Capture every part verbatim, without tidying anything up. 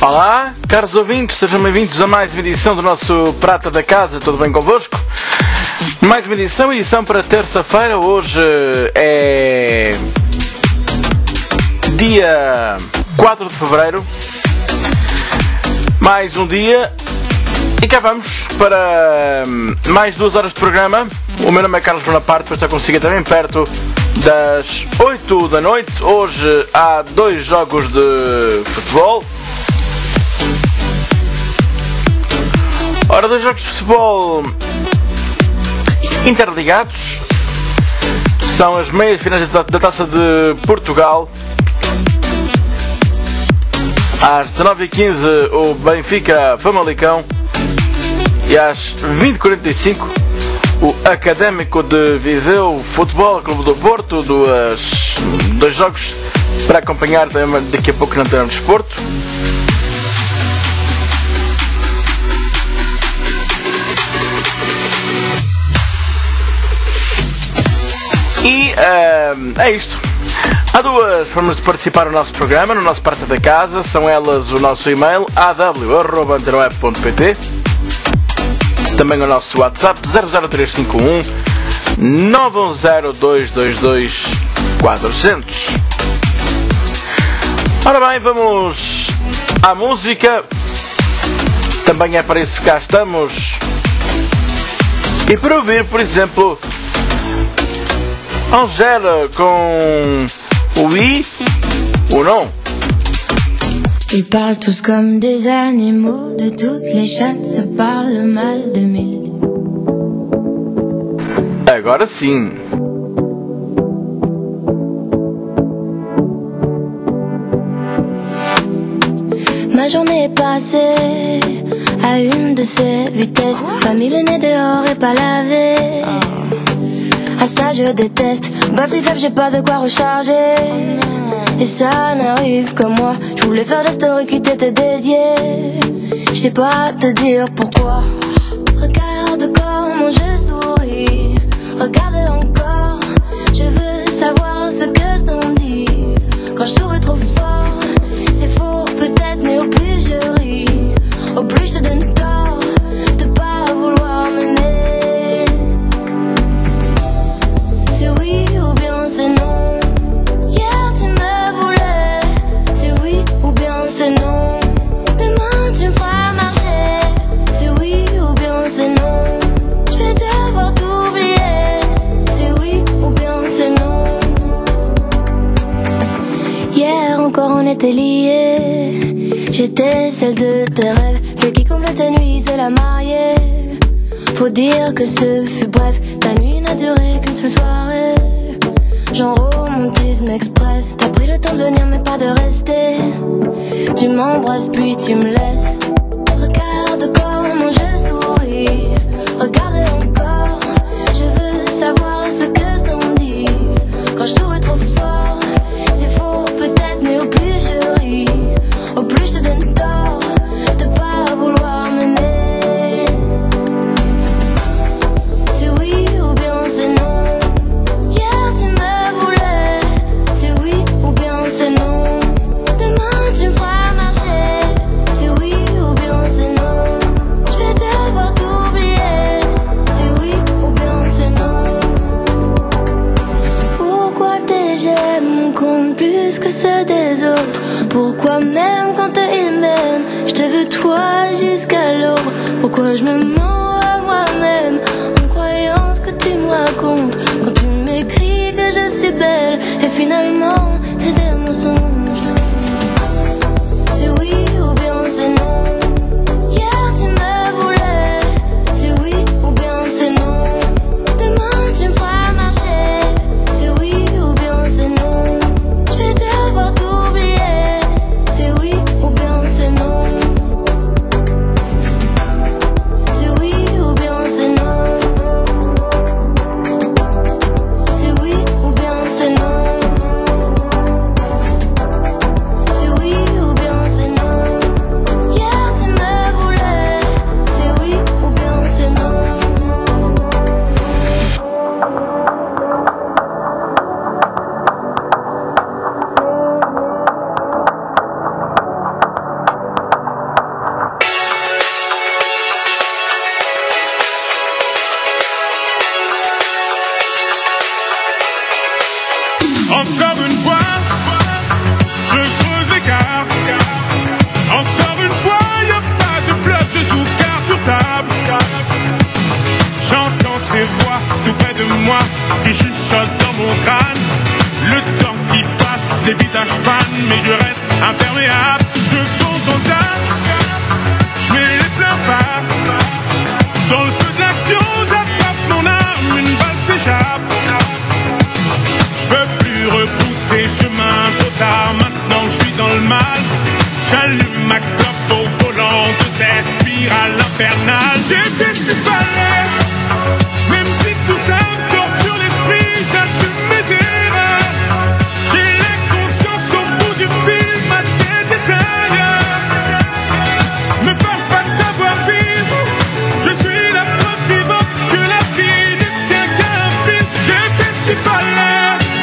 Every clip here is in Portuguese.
Olá, caros ouvintes, sejam bem-vindos a mais uma edição do nosso Prata da Casa, tudo bem convosco? Mais uma edição, edição para terça-feira, hoje é dia quatro de fevereiro, mais um dia e cá vamos para mais duas horas de programa. O meu nome é Carlos Bonaparte, vou estar consigo também perto das oito da noite. Hoje há dois jogos de futebol. Ora, dois jogos de futebol interligados. São as meias finais da Taça de Portugal. Às dezanove e quinze o Benfica Famalicão. E às vinte e quarenta e cinco o Académico de Viseu Futebol Clube do Porto. Duas, dois jogos para acompanhar daqui a pouco na Antena do Desporto. E uh, é isto. Há duas formas de participar no nosso programa, no nosso Prata da Casa. São elas o nosso e-mail a w arroba antena web ponto p t, também o nosso WhatsApp zero zero três cinco um nove um zero dois dois dois quatro zero zero. Ora bem, vamos à música. Também é para isso que cá estamos. E para ouvir, por exemplo, Angèle com o oui ou non. Ils parlent tous comme des animaux, de toutes les chattes, ça parle mal de mille. Agora sim. Ma journée est passée à une de ces vitesses. Pas mis le nez dehors et pas lavé. Ah ça je déteste. Batterie faible, j'ai pas de quoi recharger. Et ça n'arrive que moi. Je voulais faire des stories qui t'étaient dédiées. Je sais pas te dire pourquoi. Regarde comment je souris. Regarde encore. Je veux savoir ce que t'en dis. Quand je souris trop fort, c'est faux peut-être, mais au plus je ris, au plus je te donne tort de pas vouloir m'aimer. C'est oui ou bien c'est non. Hier tu me voulais. C'est oui ou bien c'est non. Demain tu me feras marcher. C'est oui ou bien c'est non. Je vais devoir t'oublier. C'est oui ou bien c'est non. Hier encore on était liés. J'étais celle de tes rêves, celle qui comble tes nuits, c'est la mariée. Faut dire que ce fut bref, ta nuit n'a duré qu'une seule soirée. Genre romantisme express, t'as pris le temps de venir mais pas de rester. Tu m'embrasses puis tu me laisses. Regarde comment je souris, regarde encore. Je veux savoir ce que t'en dis. Quand je souris trop fort, c'est faux peut-être, mais au plus je ris, au plus je te donne tort de pas vouloir m'aimer. C'est oui ou bien c'est non. Hier tu me voulais. C'est oui ou bien c'est non. Demain tu me feras marcher. C'est oui ou bien c'est non. Je vais devoir t'oublier. C'est oui ou bien c'est non. Pourquoi tes j'aime comptent plus que ceux des autres? Pourquoi même quand ils m'aiment, je te veux toi jusqu'à l'aube? Pourquoi je me mens à moi-même en croyant ce que tu me racontes? Quand tu m'écris que je suis belle et finalement c'est des mensonges. C'est oui ou bien c'est non. Hier tu me voulais. C'est oui ou bien c'est non. Demain tu me feras marcher. C'est oui ou bien c'est non. Je vais devoir t'oublier. C'est oui ou bien c'est non. C'est oui ou bien c'est non. C'est oui ou bien c'est non. chuchote dans mon crâne. Le temps qui passe, les visages fanent, mais je reste imperméable. Je fonce dans le tas, je mets les pleins phares. Dans le feu de l'action, j'attrape mon arme, une balle s'échappe. Je peux plus repousser chemin trop tard, maintenant que je suis dans le mal. J'allume ma clope au volant de cette spirale infernale. J'ai fait ce qu'il fallait, même si tout ça me torture l'esprit, j'assume mes erreurs. J'ai la conscience au bout du fil, ma tête est ailleurs. Me parle pas de savoir-vivre, je suis la preuve vivante que la vie ne tient qu'à un fil. J'ai fait ce qu'il fallait.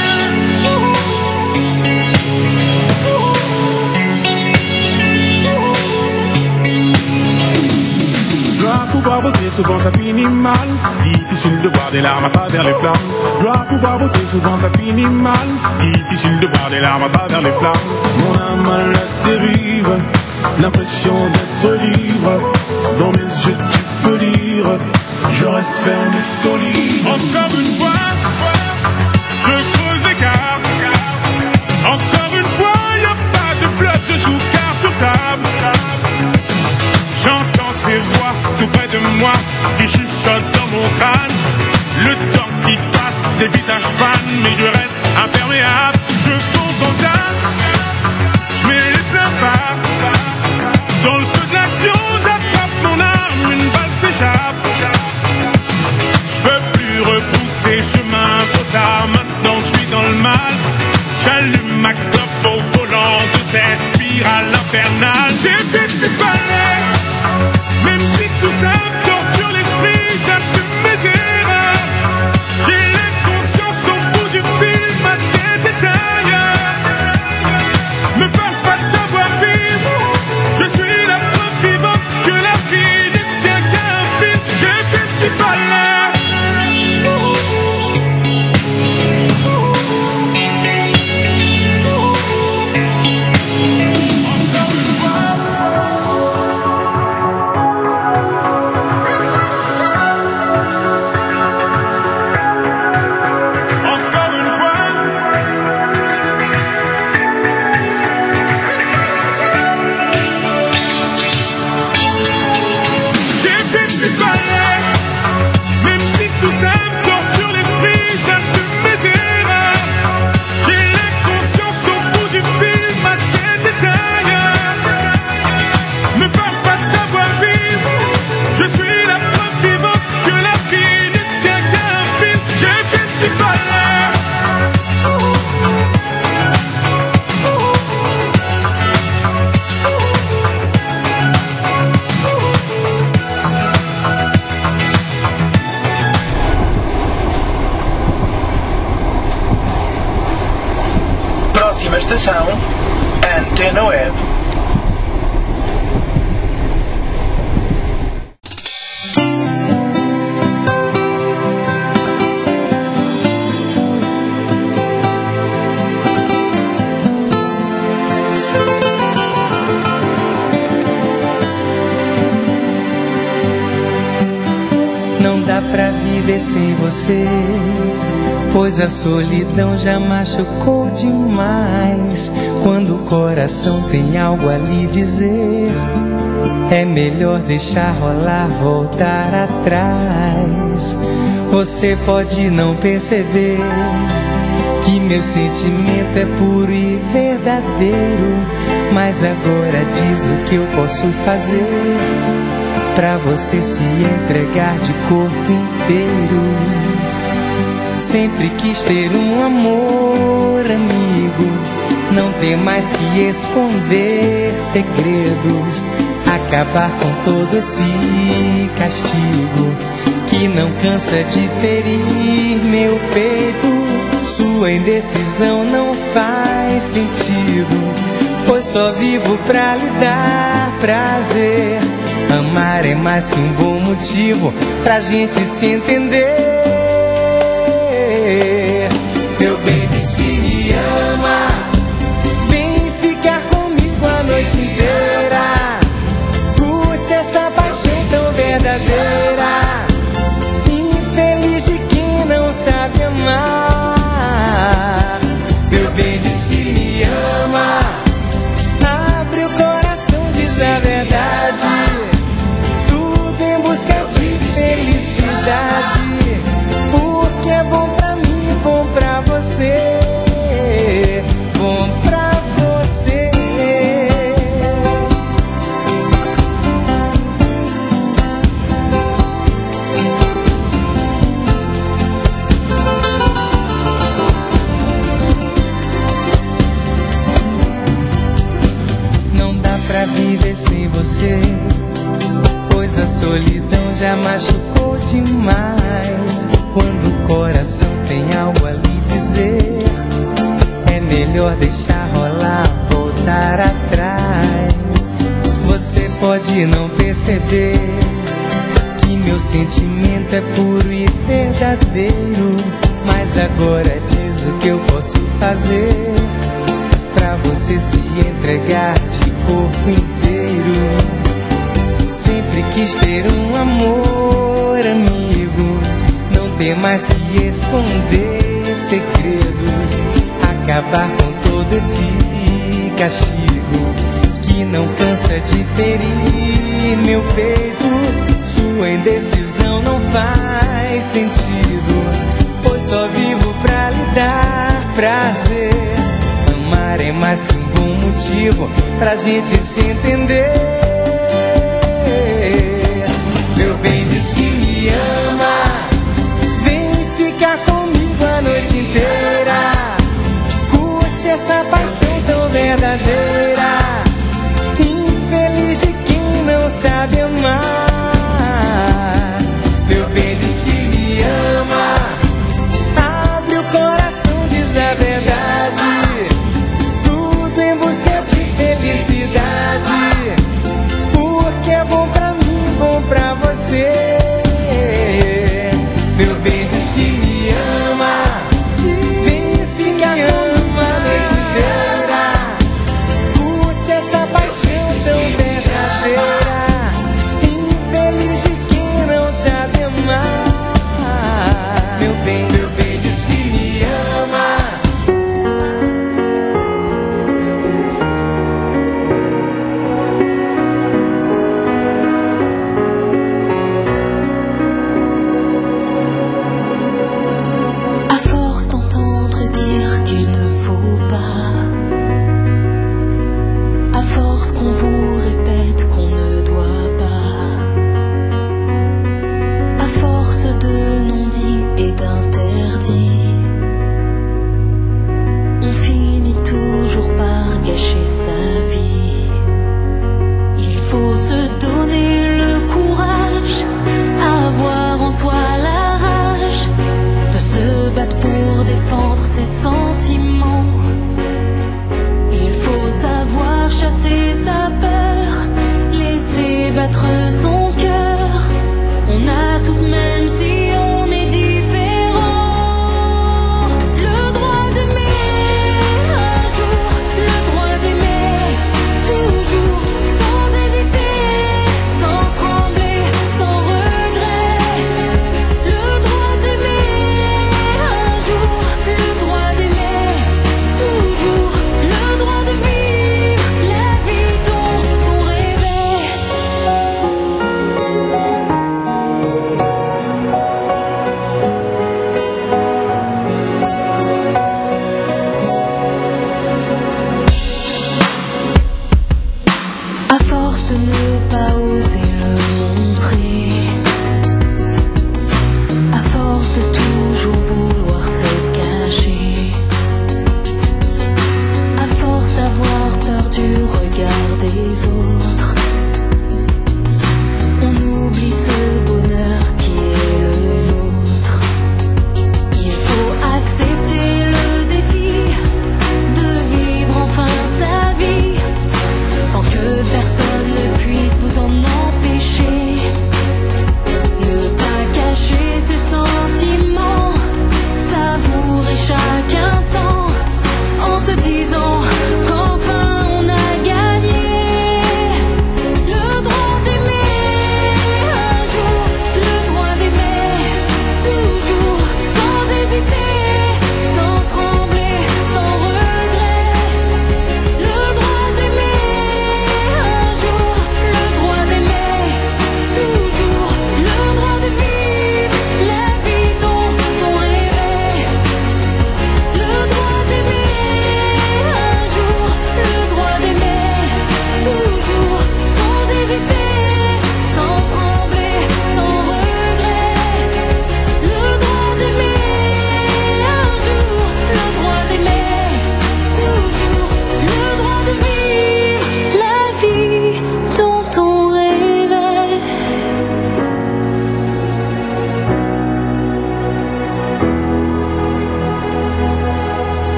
Pouvoir voter, souvent ça finit mal. Difficile de voir des larmes à travers les flammes. Dois pouvoir voter, souvent ça finit mal. Difficile de voir des larmes à travers les flammes. Mon âme à la dérive, l'impression d'être libre. Dans mes yeux tu peux lire, je reste ferme et solide. Encore une fois, je creuse l'écart. Encore une fois, y'a pas de bloc, je joue carte sur table. J'entends ces voix tout près de moi qui chuchotent dans mon crâne. Le temps qui passe, les visages fanent, mais je reste imperméable. Je fonce dans le tas, je mets les pleins phares. Dans le feu de l'action, j'attrape mon arme, une balle s'échappe. Je peux plus repousser chemin trop tard, maintenant que je suis dans le mal. J'allume ma clope au volant de cette spirale infernale. J'ai fait ce qu'il fallait, même si tout ça me torture l'esprit, j'assume mes erreurs. J'ai la conscience au bout du fil, ma tête est ailleurs. Me parle pas de savoir-vivre, je suis la preuve vivante que la vie ne tient qu'à un fil. J'ai fait ce qu'il fallait. Próxima estação, Antena Web. Não dá pra viver sem você, pois a solidão já machucou demais. Quando o coração tem algo a lhe dizer, é melhor deixar rolar, voltar atrás. Você pode não perceber que meu sentimento é puro e verdadeiro, mas agora diz o que eu posso fazer pra você se entregar de corpo inteiro. Sempre quis ter um amor amigo, não ter mais que esconder segredos, acabar com todo esse castigo que não cansa de ferir meu peito. Sua indecisão não faz sentido, pois só vivo pra lhe dar prazer. Amar é mais que um bom motivo pra gente se entender. Meu bem diz que me ama, vem ficar comigo a noite inteira. Curte essa paixão tão verdadeira, infeliz de quem não sabe amar. viver sem você, pois a solidão já machucou demais. Quando o coração tem algo a lhe dizer, é melhor deixar rolar, voltar atrás. Você pode não perceber que meu sentimento é puro e verdadeiro, mas agora diz o que eu posso fazer pra você se entregar de corpo inteiro. Sempre quis ter um amor amigo, não ter mais que esconder segredos, acabar com todo esse castigo que não cansa de ferir meu peito. Sua indecisão não faz sentido, pois só vivo pra lhe dar prazer. Amar é mais que um bom motivo pra gente se entender. Meu bem diz que me ama, vem ficar comigo a noite inteira. Curte essa paixão tão verdadeira, infeliz de quem não sabe amar. Meu bem diz que me ama, abre o coração, diz a verdade, tudo em busca de felicidade, porque é bom pra mim, bom pra você. Meu bem diz que me ama, diz que me ama a noite inteira. Curte essa paixão tão verdadeira, infeliz de quem não sabe amar. Meu bem, meu bem diz que me ama.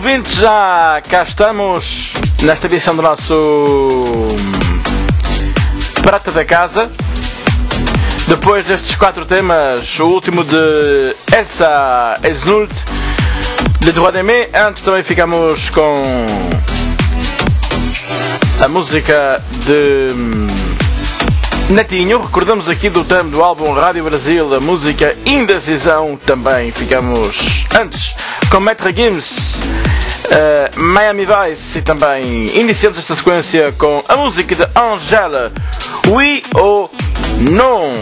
ouvintes, já cá estamos nesta edição do nosso Prata da Casa. Depois destes quatro temas, o último de Elsa Esnult, de Droit d'Aimer. Antes também ficamos com a música de Netinho. Recordamos aqui do tema do álbum Rádio Brasil, a música Indecisão. Também ficamos antes com Maître Gims, uh, Miami Vice, e também iniciamos esta sequência com a música de Angèle, Oui ou Non.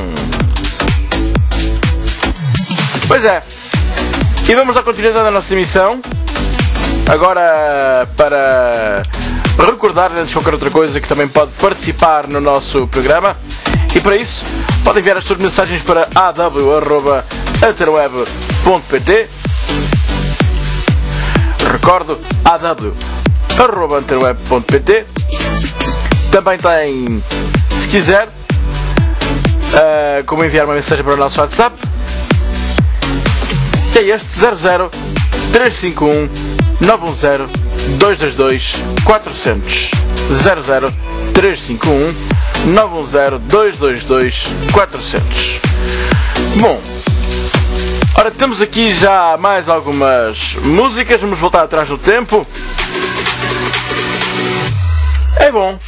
Pois é, e vamos dar continuidade à nossa emissão. Agora, para recordar, antes de qualquer outra coisa, que também pode participar no nosso programa, e para isso pode enviar as suas mensagens para a w arroba interweb ponto p t. Recordo, a w arroba interweb ponto p t. Também tem, se quiser, uh, como enviar uma mensagem para o nosso WhatsApp, que é este: zero zero três cinco um nove um zero dois dois dois quatro zero zero. zero zero três cinco um nove um zero dois dois dois quatro zero zero. Bom, ora, temos aqui já mais algumas músicas. Vamos voltar atrás no tempo. É bom.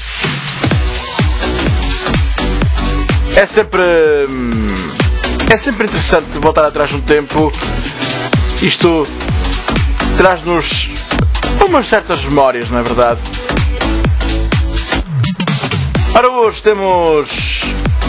É sempre É sempre interessante voltar atrás no tempo. Isto traz-nos umas certas memórias, não é verdade? Ora, hoje temos,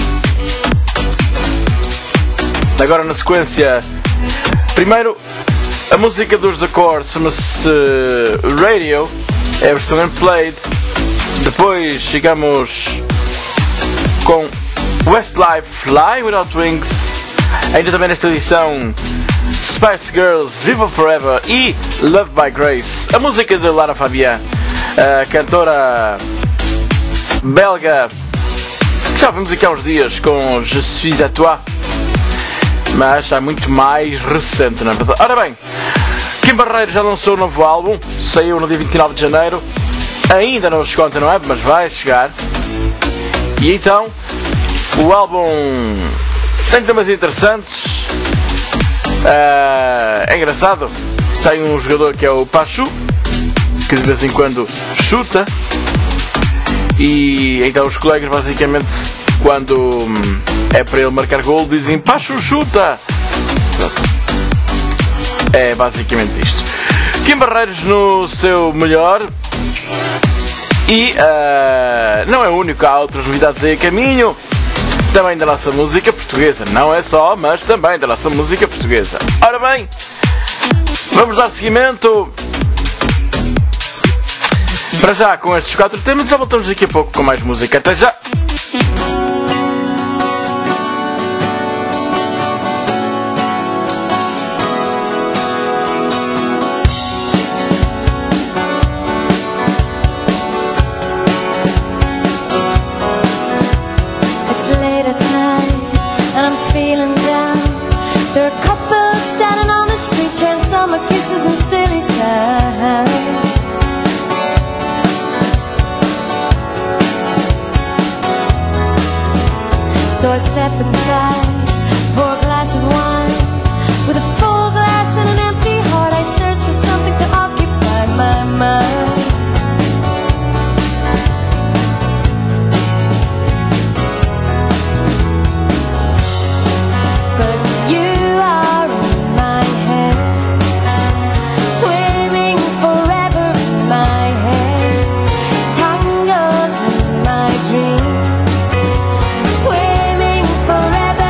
agora na sequência, primeiro a música dos The Corrs, chama-se Radio, é a versão Unplayed. Depois chegamos com Westlife, Fly Without Wings. Ainda também nesta edição, Spice Girls, Viva Forever e Love by Grace, a música de Lara Fabian, a cantora belga, que já vimos aqui há uns dias com Je suis à toi, mas já muito mais recente, não é verdade? Ora bem, Kim Barreiros já lançou um novo álbum, saiu no dia vinte e nove de janeiro, ainda não chegou ontem, não é? Mas vai chegar. E então, o álbum tem temas interessantes. Uh, é engraçado, tem um jogador que é o Pachu, que de vez em quando chuta, e então os colegas basicamente, quando é para ele marcar gol, dizem Pachu chuta. É basicamente isto. Kim Barreiros no seu melhor. E uh, não é o único, há outras novidades aí a caminho, também da nossa música portuguesa. Não é só, mas também da nossa música portuguesa. Ora bem, vamos dar seguimento para já com estes quatro temas e já voltamos daqui a pouco com mais música. Até já! So I step inside, pour a glass of wine. With a full glass and an empty heart, I search for something to occupy my mind. But you are in my head, swimming forever in my head, tangled in my dreams. Swimming forever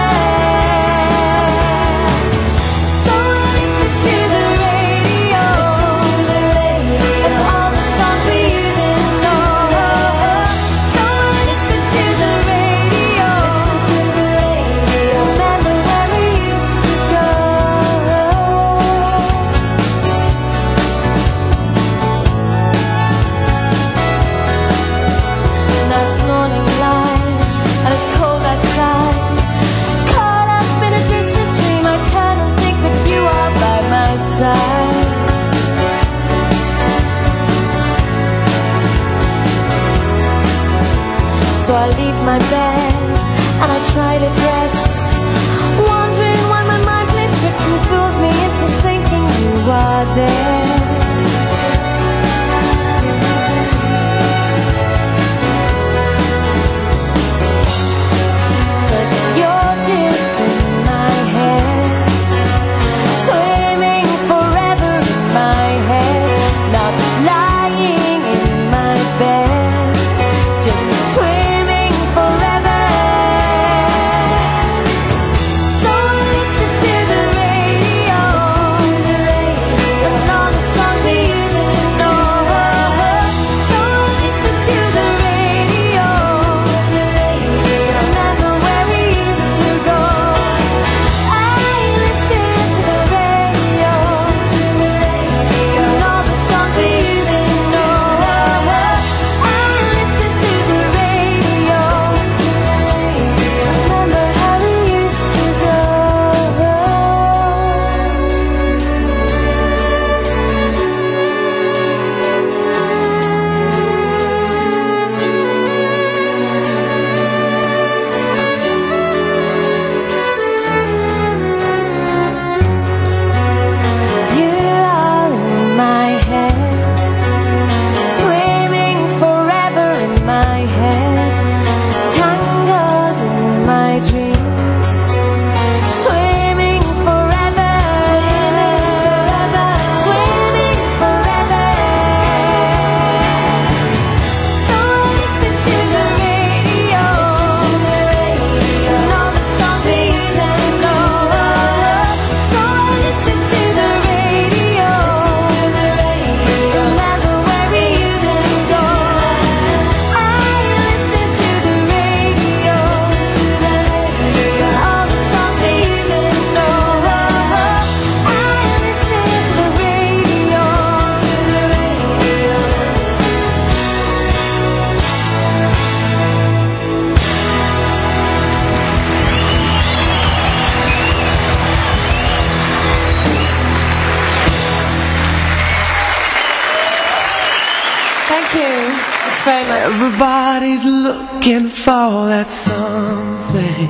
Thanks very much. Everybody's looking for that something,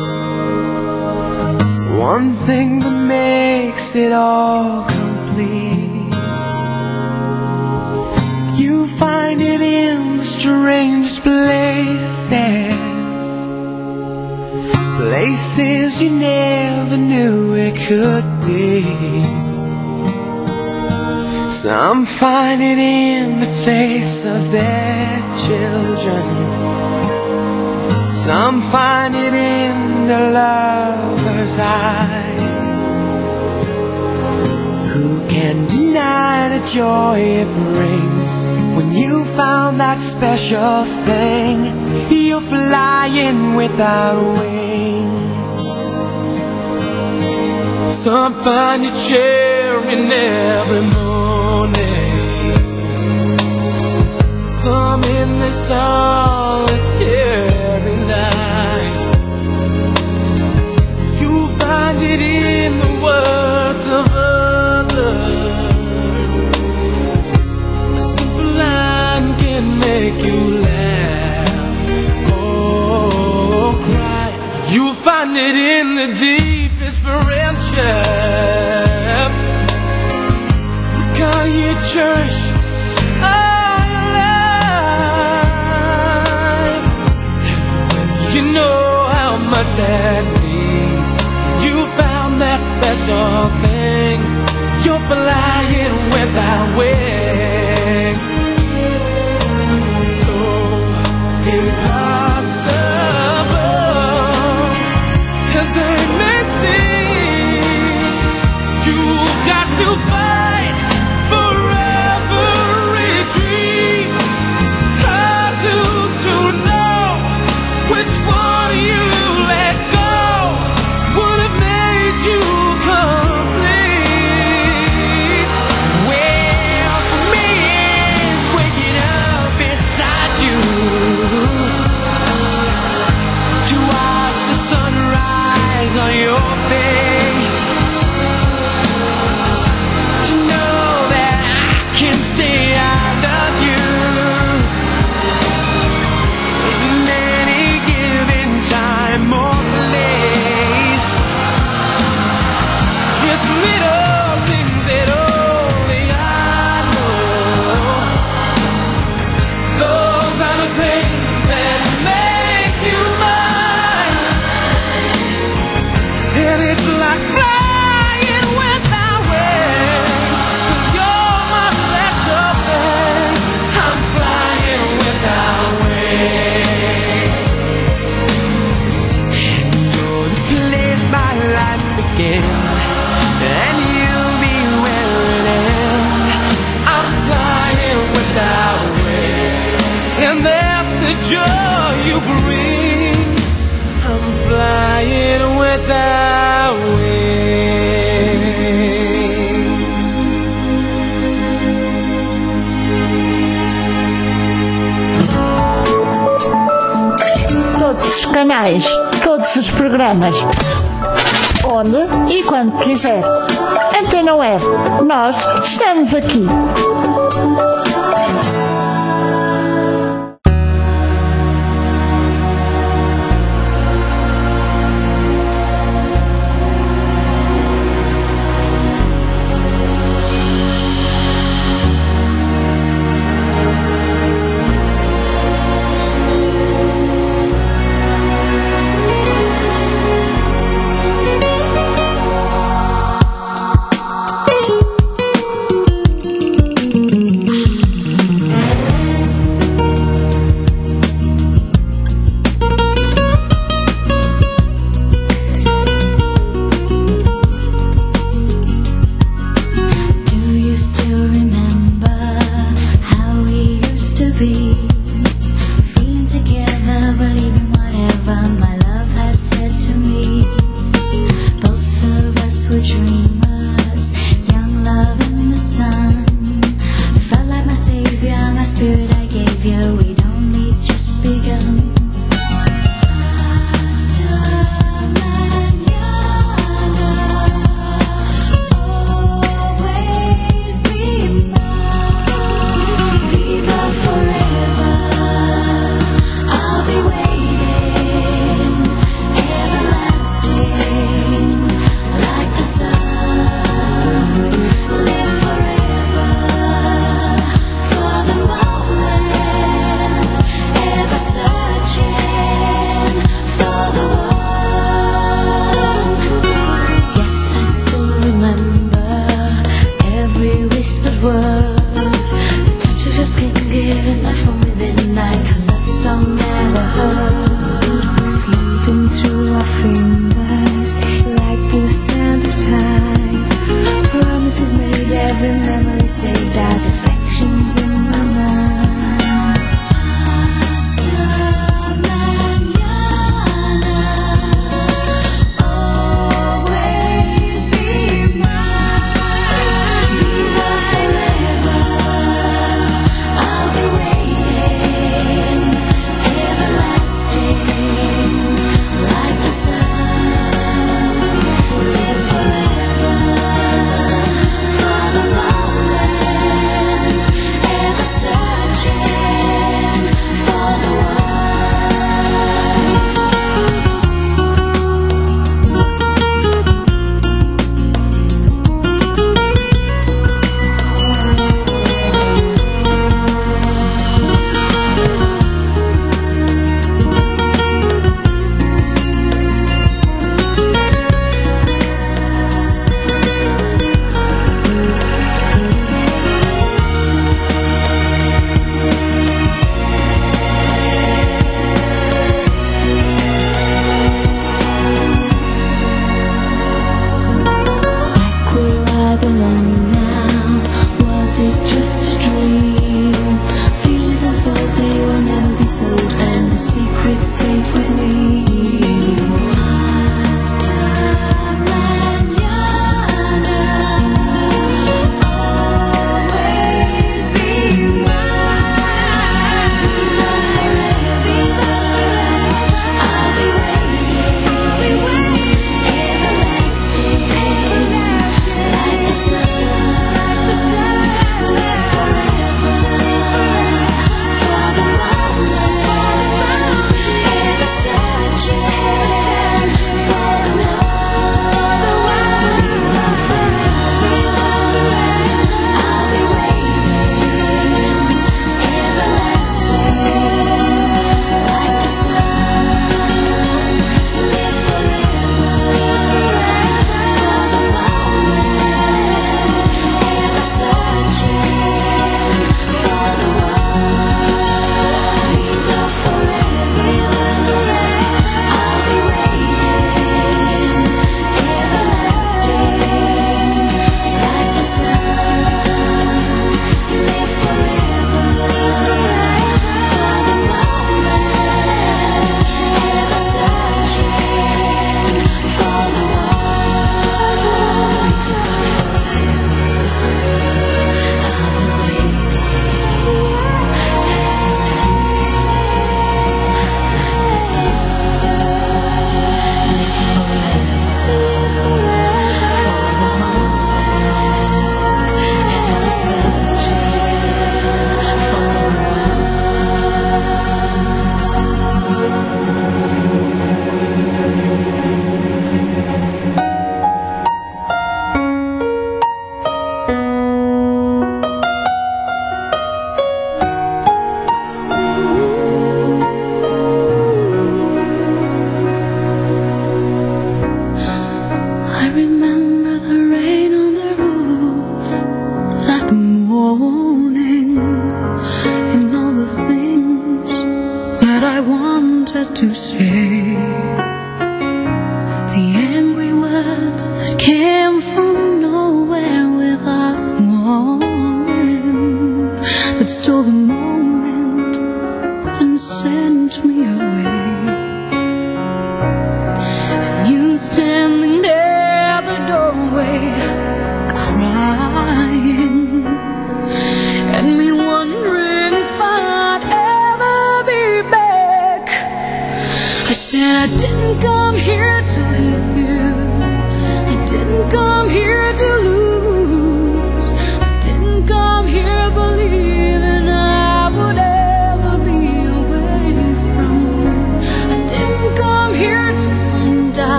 one thing that makes it all complete. You find it in the strangest places, places you never knew it could be. Some find it in the face of their children, some find it in the lover's eyes. Who can deny the joy it brings when you found that special thing? You're flying without wings. Some find you cheering every morning, some in the solitary night. You find it in the words of others. A simple line can make you laugh or cry. You find it in the deepest friendship. Call you church all your life, and when you know how much that means, you found that special thing. You're flying without wings. So impossible as they may seem, you've got to fight for every dream. 'Cause who's to know which one you let go would have made you complete? Well, for me it's waking up beside you to watch the sunrise on your face, to know that I can say I love you in any given time or place. It's little things that only I know. Those are the things that make you mine, and it's like flying without wings. 'Cause you're my special thing. I'm flying without wings. And you're the place my life begins, and you'll be where it ends. I'm flying without wings, and that's the joy you bring. I'm flying without wings. Todos os canais, todos os programas, onde e quando quiser. Antena Web, nós estamos aqui.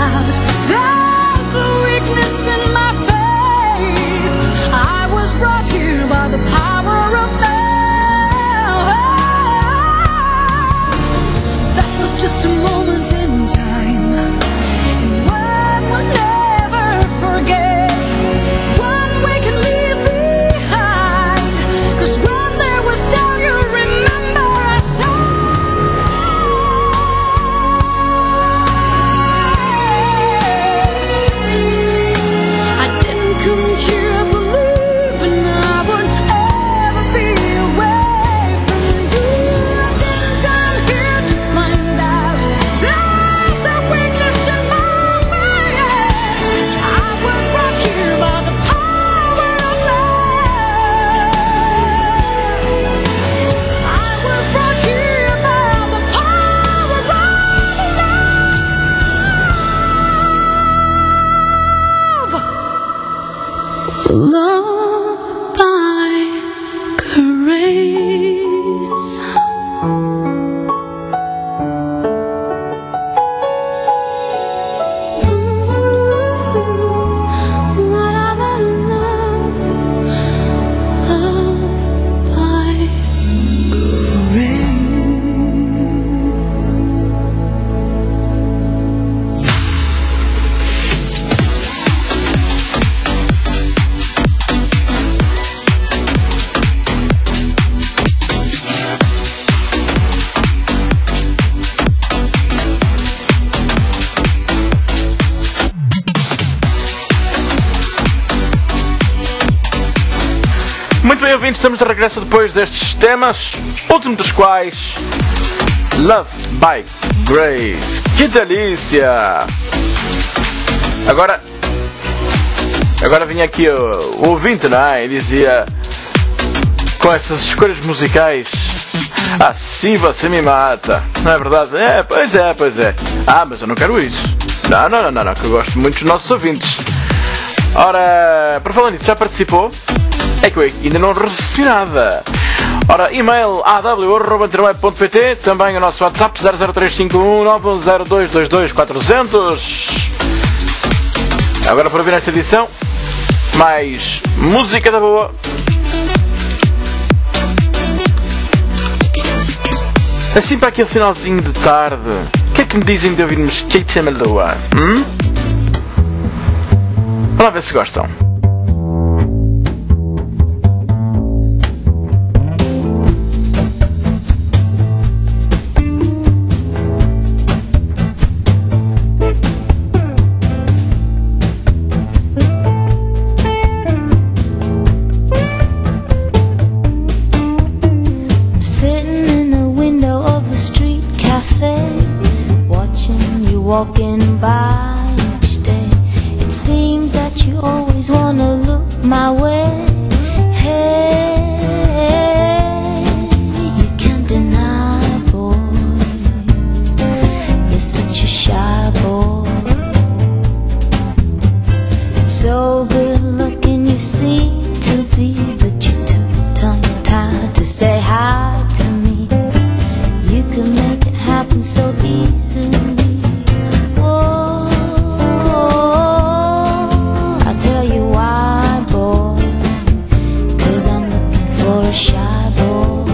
out. There's a weakness in my faith. I was brought here by the power of love. That was just a moment in time, and one will never forget. One we can leave behind, 'cause when there was doubt, you remember I saw. I didn't come here believing I would ever be away from you. I didn't come here to find out there's a weakness in my mind. I was brought here by the power of love. I was brought here by the power of love. Love by grace. What I love, love by grace. Muito bem, ouvintes, estamos de regresso depois destes temas, último dos quais Love by Grace. Que delícia! Agora, agora vinha aqui o, o ouvinte, não é? E dizia, com essas escolhas musicais, assim você me mata. Não é verdade? É, pois é, pois é. Ah, mas eu não quero isso. Não, não, não, não, não, que eu gosto muito dos nossos ouvintes. Ora, para falar nisso, já participou? É que eu ainda não recebi nada. Ora, e-mail a w arroba antena web ponto p t, também o nosso WhatsApp zero zero três cinco um nove um zero dois dois dois quatro zero zero. Agora, para ouvir nesta edição, mais música da boa. Assim para aquele finalzinho de tarde, o que é que me dizem de ouvirmos Kate Melua? Hum? Vamos lá ver se gostam. Sitting in the window of the street cafe, watching you walking by each day. It seems that you always wanna look my way. Hey, you can't deny, boy, you're such a shy boy. So good looking you seem to be, but you're too tongue-tied to say hi to me. You can make it happen so easily. Whoa, I'll tell you why, boy, 'cause I'm looking for a shy boy.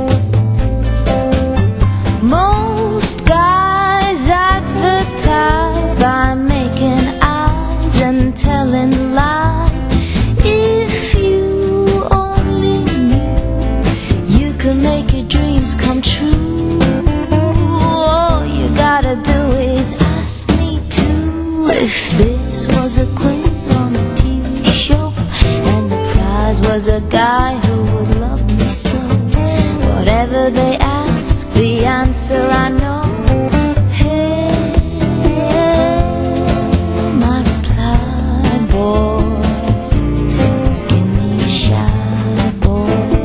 Most guys advertise by making eyes and telling lies. If you only knew, you could make your dreams come true. All you gotta do is ask me to. If this was a quiz on a T V show, and the prize was a guy who would love me so, whatever they ask, the answer I know. Hey, my reply, boy, is give me a shy boy.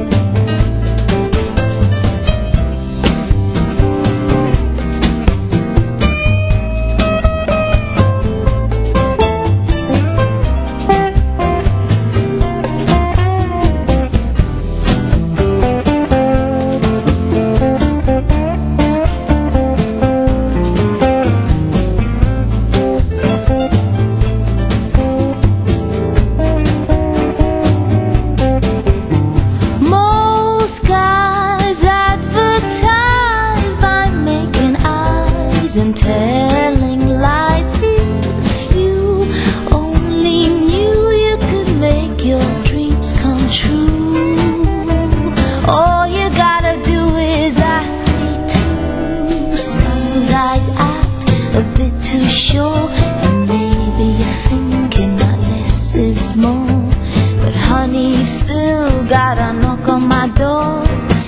telling lies. If you only knew you could make your dreams come true. All you gotta do is ask me to. Some guys act a bit too sure, and maybe you're thinking that less is more. But honey, you still gotta knock on my door.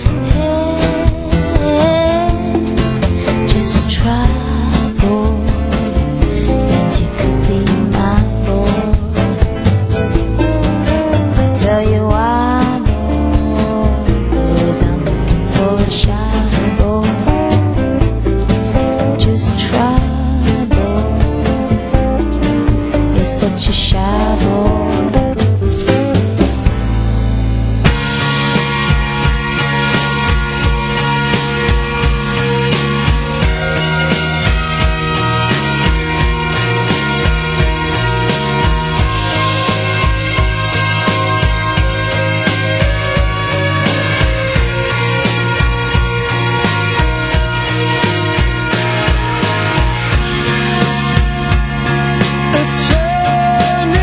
Hey, just try, boy, and you could be my boy. I tell you why, boy, 'cause I'm looking for a shy boy. Just try, boy, you're such a shy boy. Turning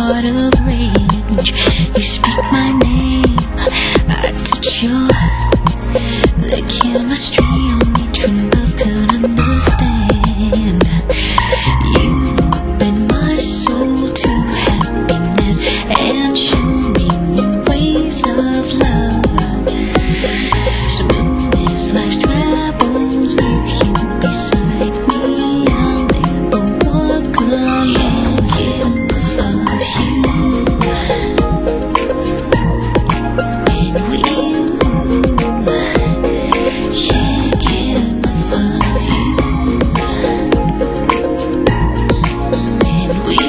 heart of rage. You speak my name, I touch your. The chemistry only true love could understand. You've opened my soul to happiness and shown me new ways of love. Smooth as life's travels with you beside me, I'll never walk alone. Can't get enough of you. When we can't get enough of you. When we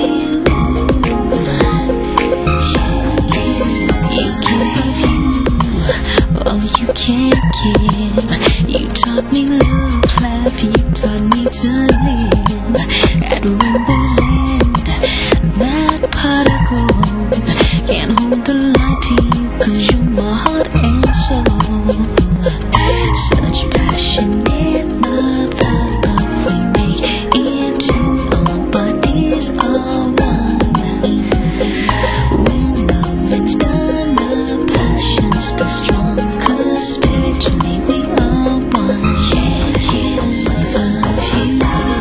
can't get, you give you all you can't give. You taught me love, laugh, you taught me to live at Rainbow's End. That pot of gold can't hold the light to you, 'cause you're my heart and soul. Such passionate love, the love we make into our bodies are one. When loving's done, the passion's still strong, 'cause spiritually we are one. Can't get enough of you.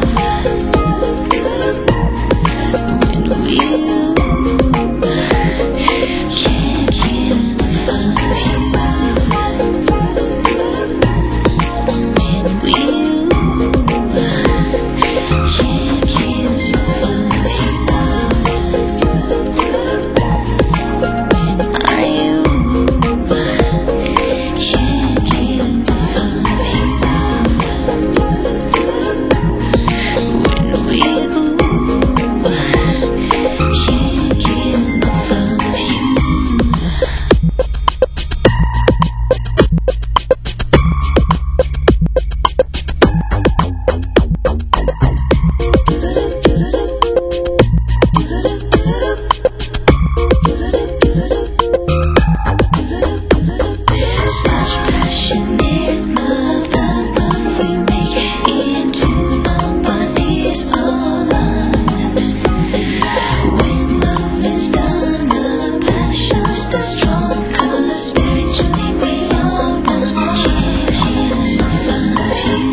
When we can't get enough of you. When we can't get enough of you. When I can't get enough of you. When we can't get enough of you. Such passionate love, the love we make into our bodies are one. When love is done, the passion's still strong, 'cause spiritually we are one. Can't get enough of you,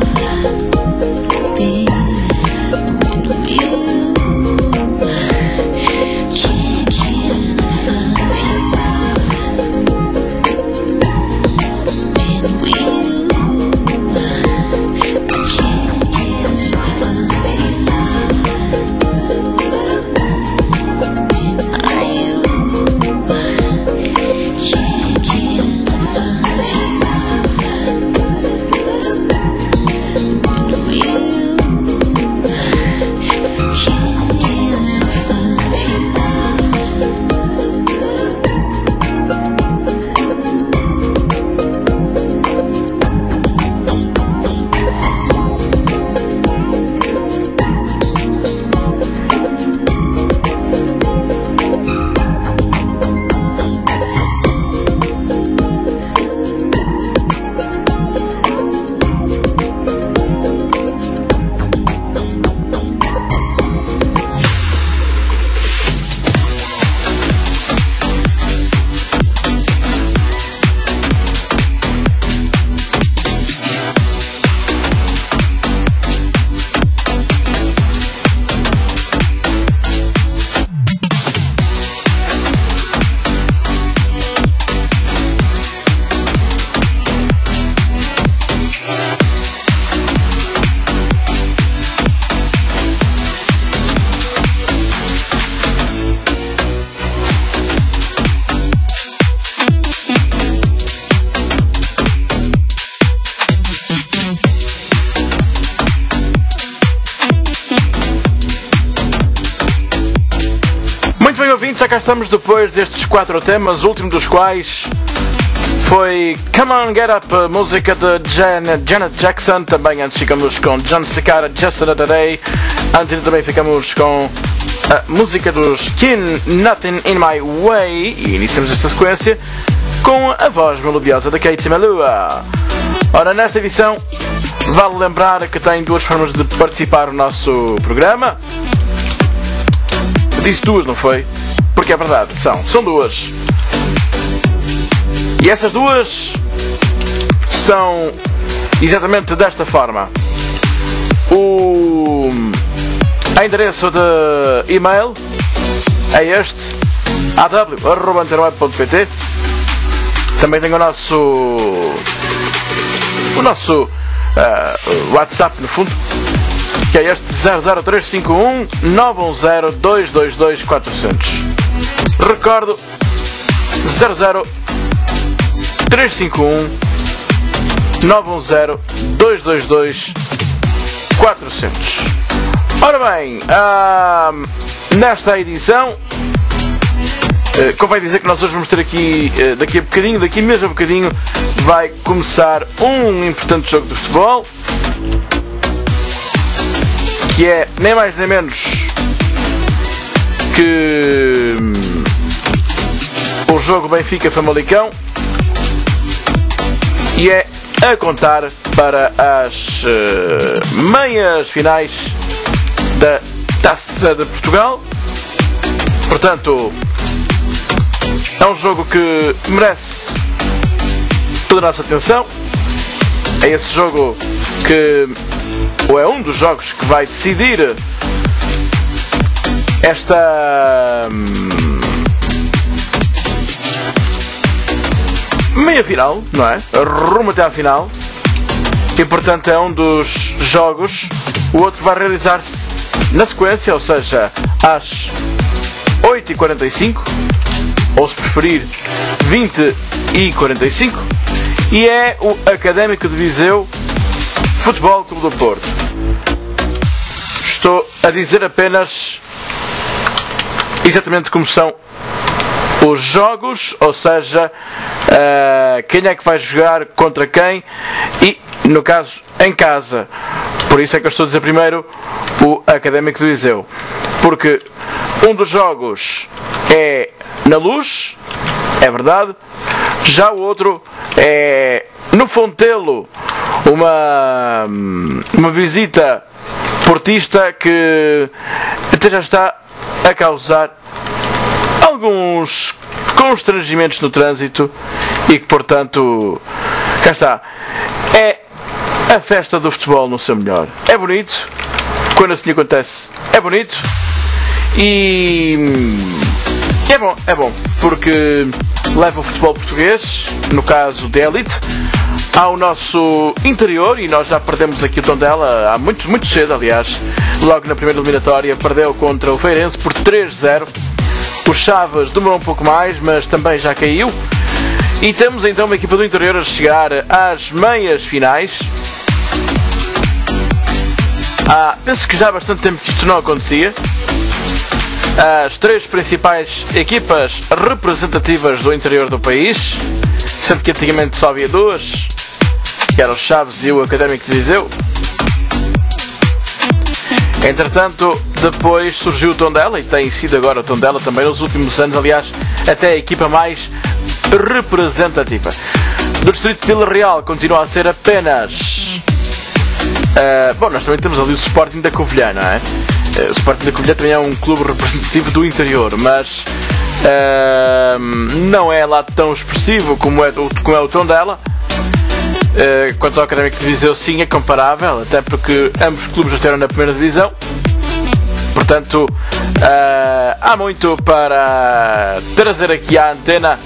babe. When we can't get enough of you. When we can't get enough of you. When I can't get enough of you. When we can't get enough of you. Muito bem, ouvintes, já cá estamos depois destes quatro temas, o último dos quais foi Come On Get Up, a música de Janet, Janet Jackson. Também antes ficamos com John Cicada, Just Another Day. Antes também ficamos com a música dos Kin, Nothing In My Way. E iniciamos esta sequência com a voz melodiosa da Katie Melua. Ora, nesta edição, vale lembrar que tem duas formas de participar no nosso programa. Disse duas, não foi? Porque é verdade, são. São duas. E essas duas são exatamente desta forma. O endereço de e-mail é este: a w arroba antena web ponto p t. Também tem o nosso o nosso uh, WhatsApp, no fundo, que é este: zero zero três cinco um nove um zero dois dois dois quatro zero zero. Recordo: zero zero três cinco um nove um zero dois dois dois quatro zero zero. Ora bem, uh, nesta edição, uh, convém dizer que nós hoje vamos ter aqui, uh, daqui a bocadinho, daqui mesmo a bocadinho, vai começar um importante jogo de futebol, que é nem mais nem menos que um, o jogo Benfica-Famalicão, e é a contar para as uh, meias finais da Taça de Portugal. Portanto, é um jogo que merece toda a nossa atenção. É esse jogo que, ou é um dos jogos que vai decidir esta hum, meia final, não é? Rumo até à final. E portanto é um dos jogos. O outro vai realizar-se na sequência, ou seja, às oito e quarenta e cinco, ou se preferir vinte e quarenta e cinco, e é o Académico de Viseu Futebol Clube do Porto. Estou a dizer apenas exatamente como são os jogos, ou seja, uh, quem é que vai jogar contra quem, e no caso em casa. Por isso é que eu estou a dizer primeiro o Académico de Viseu, porque um dos jogos é na Luz, é verdade, já o outro é no Fontelo, uma, uma visita portista que até já está a causar alguns constrangimentos no trânsito e que, portanto, cá está, é a festa do futebol no seu melhor. É bonito, quando assim acontece, é bonito, e é bom, é bom, porque leva o futebol português, no caso de élite, ao nosso interior, e nós já perdemos aqui o Tondela há muito, muito cedo, aliás, logo na primeira eliminatória, perdeu contra o Feirense por três zero. O Chaves demorou um pouco mais, mas também já caiu. E temos então uma equipa do interior a chegar às meias finais. Ah, penso que já há bastante tempo que isto não acontecia. As três principais equipas representativas do interior do país, sendo que antigamente só havia duas, que eram o Chaves e o Académico de Viseu. Entretanto, depois surgiu o Tondela, e tem sido agora o Tondela também nos últimos anos, aliás, até a equipa mais representativa. Do distrito de Vila Real continua a ser apenas... Uh, bom, nós também temos ali o Sporting da Covilhã, não é? Uh, o Sporting da Covilhã também é um clube representativo do interior, mas uh, não é lá tão expressivo como é, como é o Tondela. Uh, quanto ao Académico de Viseu, sim, é comparável, até porque ambos os clubes já estiveram na primeira divisão. Portanto, uh, há muito para trazer aqui à antena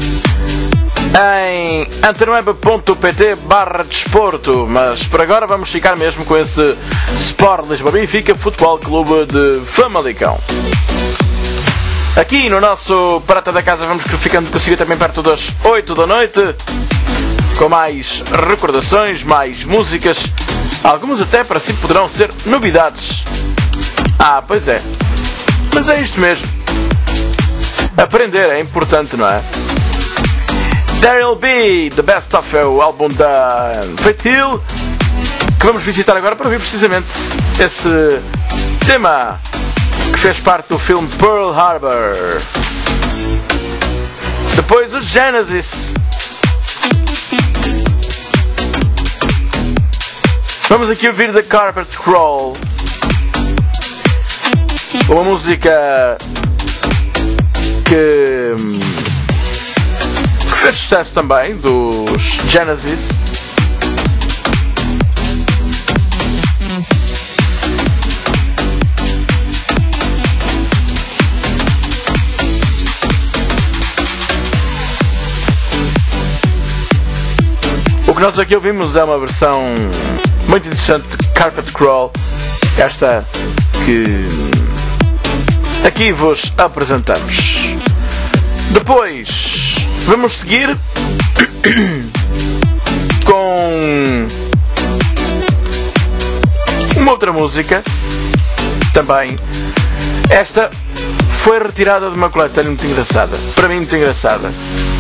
em antenaweb ponto pt barra desporto, mas por agora vamos ficar mesmo com esse Sport Lisboa Benfica Futebol Clube de Famalicão. Aqui no nosso Prata da Casa vamos ficando consigo também perto das oito da noite, com mais recordações, mais músicas, algumas até para si poderão ser novidades. Ah, pois é, mas é isto mesmo, aprender é importante, não é? There'll Be The Best Of, é o álbum da Faith Hill, que vamos visitar agora para ouvir precisamente esse tema que fez parte do filme Pearl Harbor. Depois o Genesis. Vamos aqui ouvir The Carpet Crawl. Uma música que, que fez sucesso também, dos Genesis. O que nós aqui ouvimos é uma versão muito interessante de Carpet Crawl, esta que aqui vos apresentamos. Depois vamos seguir com uma outra música também. Esta foi retirada de uma coletânea muito engraçada, para mim muito engraçada.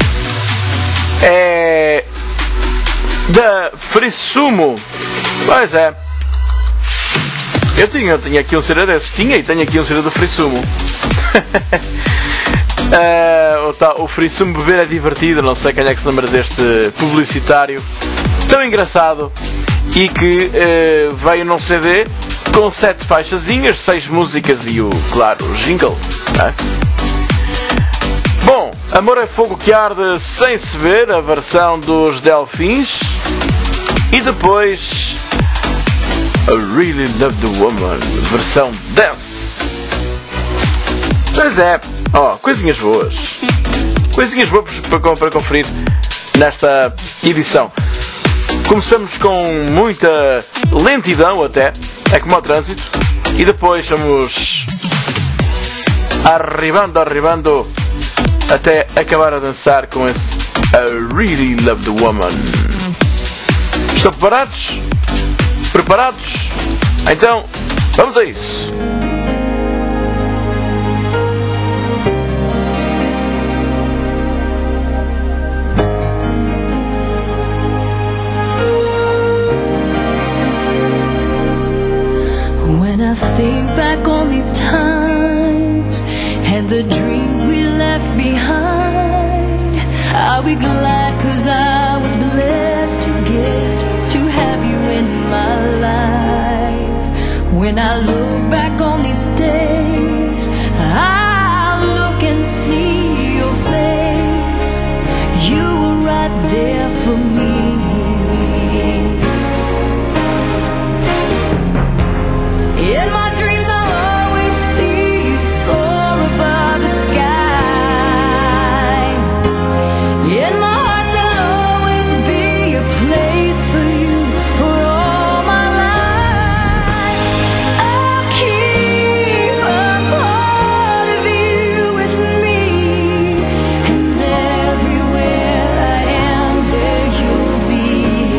É da Frisumo. Pois é. Eu tinha, eu tinha aqui um C D desses. Tinha e tenho aqui um C D do Frisumo. uh, o, tal, o Frisumo beber é divertido. Não sei quem é que se lembra deste publicitário tão engraçado. E que uh, veio num C D com sete faixazinhas, seis músicas e o, claro, o jingle. Né? Bom, Amor é Fogo que Arde Sem Se Ver, a versão dos Delfins. E depois I Really Love the Woman, versão dance. Pois é, ó, oh, coisinhas boas. Coisinhas boas para, para conferir nesta edição. Começamos com muita lentidão até, é como ao trânsito. E depois vamos arribando, arribando até acabar a dançar com esse I Really Love the Woman. Estão preparados? Preparados? Então, vamos a isso. When I think back on these times and the dreams we left behind, I'll be glad 'cause I was blessed to get to have you in my life. When I look back on these days, I look and see your face. You were right there for me. In my dreams I'll always see you soar above the sky. In my heart there'll always be a place for you for all my life. I'll keep a part of you with me, and everywhere I am there you'll be.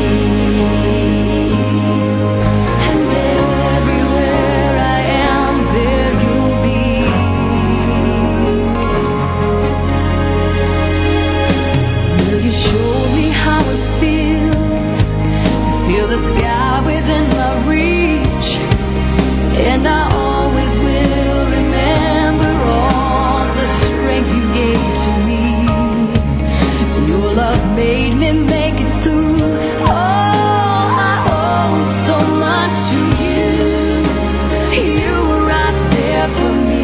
And everywhere I am there you'll be. Will you show me how it feels to feel the sky within my reach? And I always will remember all the strength you gave to me. Your love made me make it through. Oh, I owe so much to you. You were right there for me.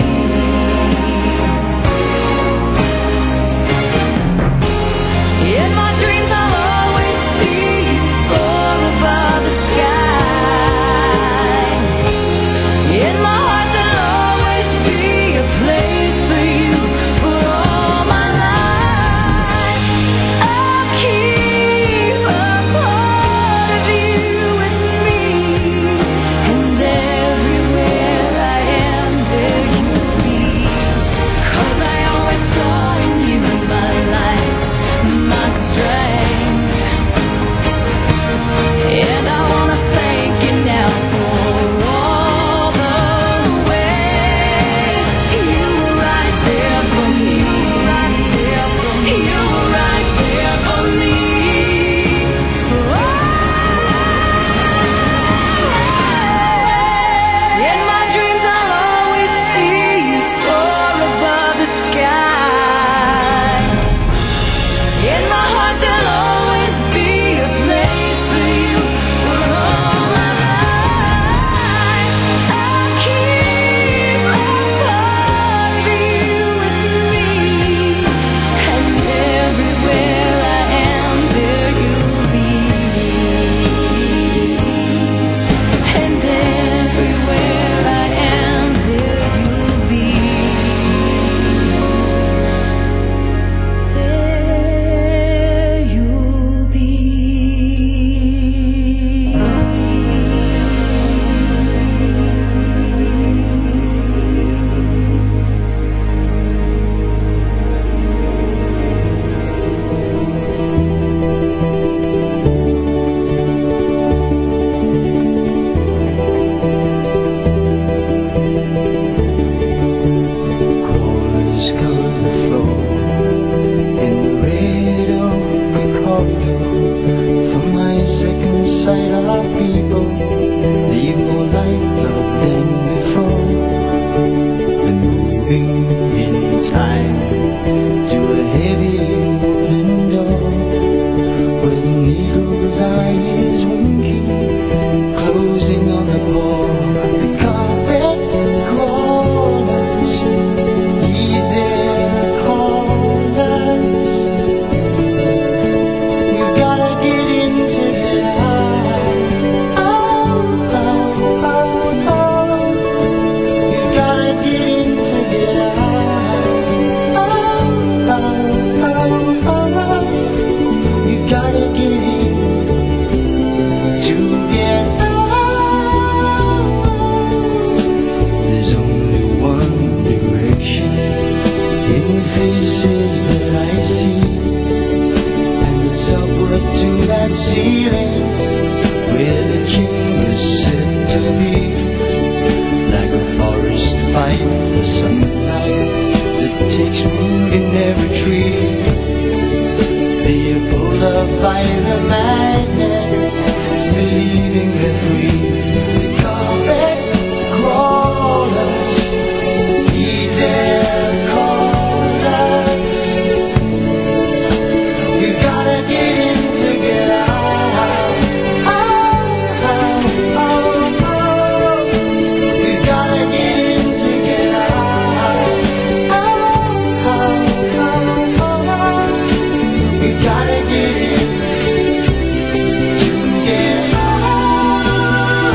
In my dreams I'll always see you soar above the sight of people leave more lifeblood than before. And moving in time to a heavy wooden door where the needle's eye is winking, closing on the ball. The carpet crawlers, heed their callers. You gotta get in to get out. Oh, oh, oh, oh. You gotta get in to get out. Oh, oh, oh, oh. You gotta get in to get out. There's only one direction in the faces that I see, and it's upward to that ceiling where the king is said to be. Like a forest fight for sunlight that takes root in every tree. They are pulled up by the magnet, believing they're free. The carpet crawlers, heed their callers. You gotta get in to get out. Oh, oh, oh, oh. You gotta get in to get out. Oh, oh, oh, oh. You gotta get in to get out.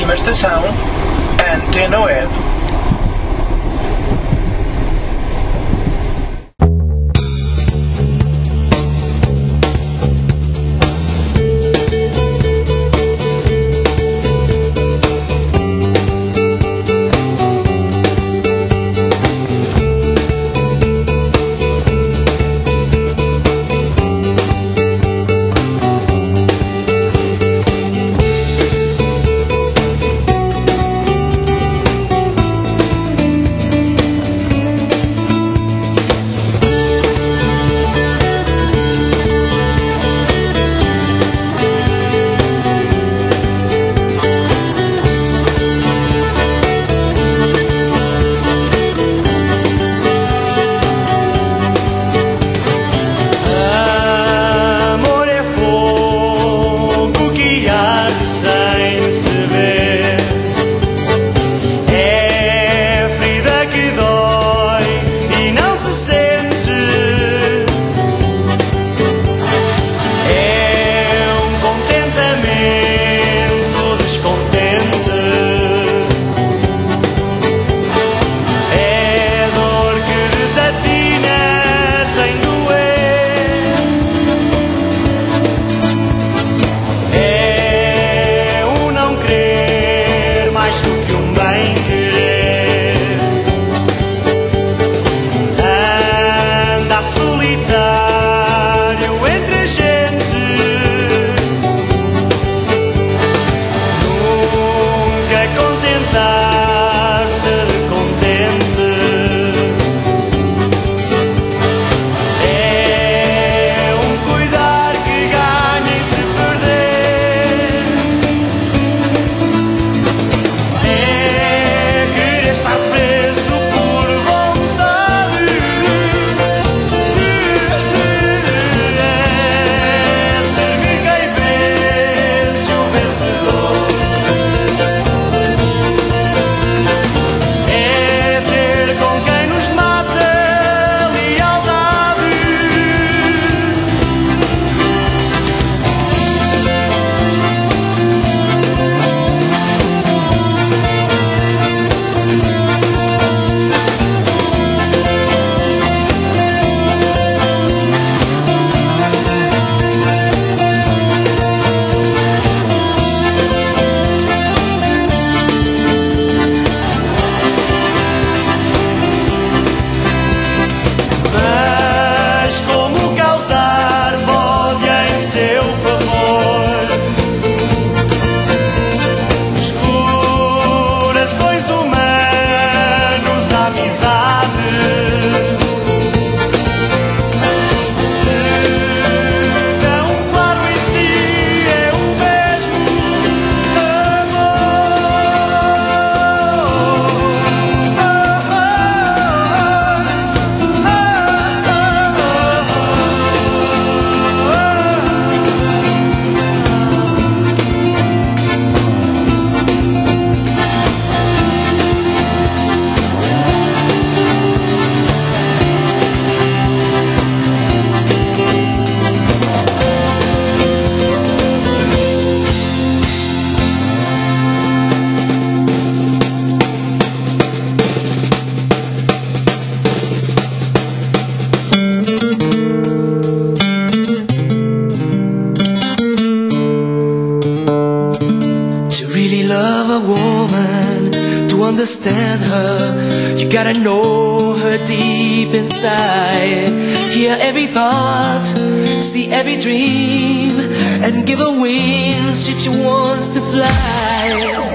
próxima estação, Antena Web. Understand her, you gotta know her deep inside. Hear every thought, see every dream, and give her wings if she wants to fly.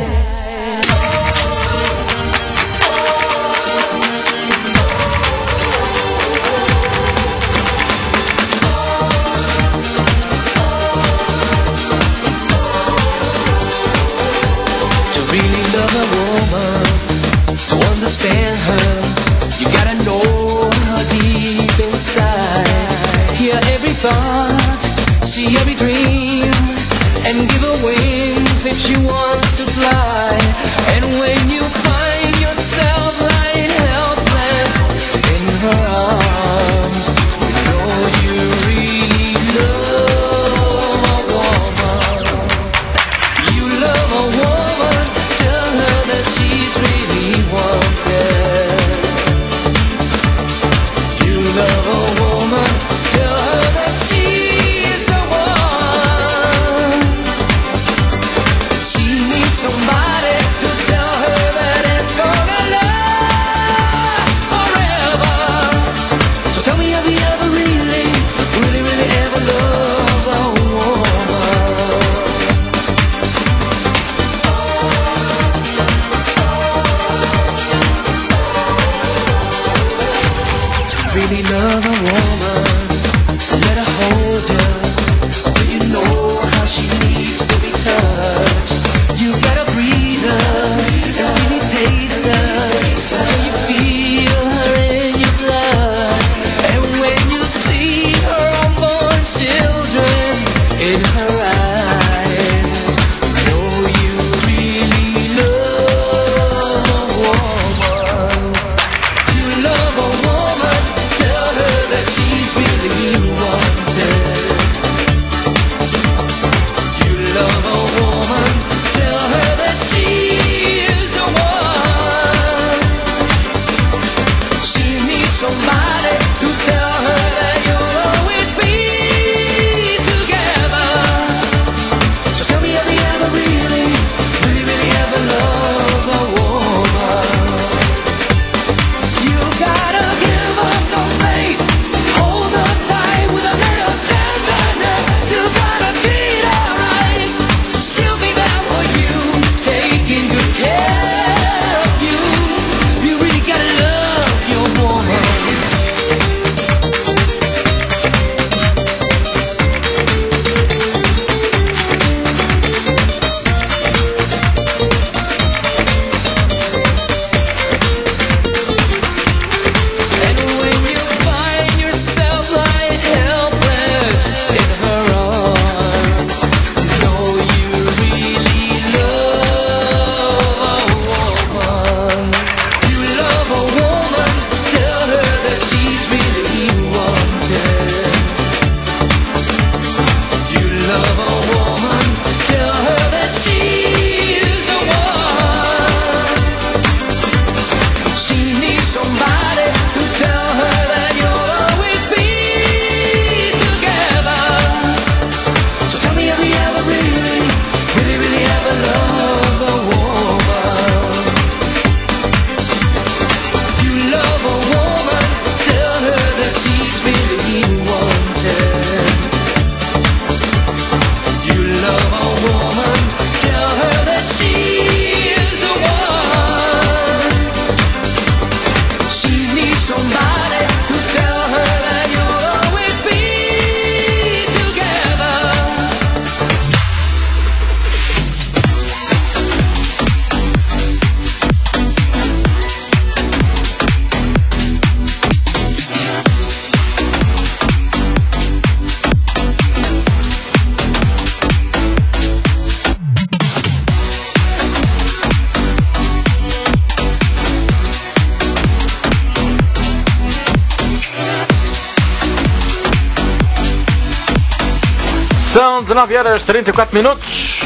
Understand her, you gotta know her deep inside. Hear every thought, see every dream, and give her wings if she wants to fly. And when you find yourself lying helpless in her arms, you know you really love a woman. You love a woman São dezanove horas e trinta e quatro minutos.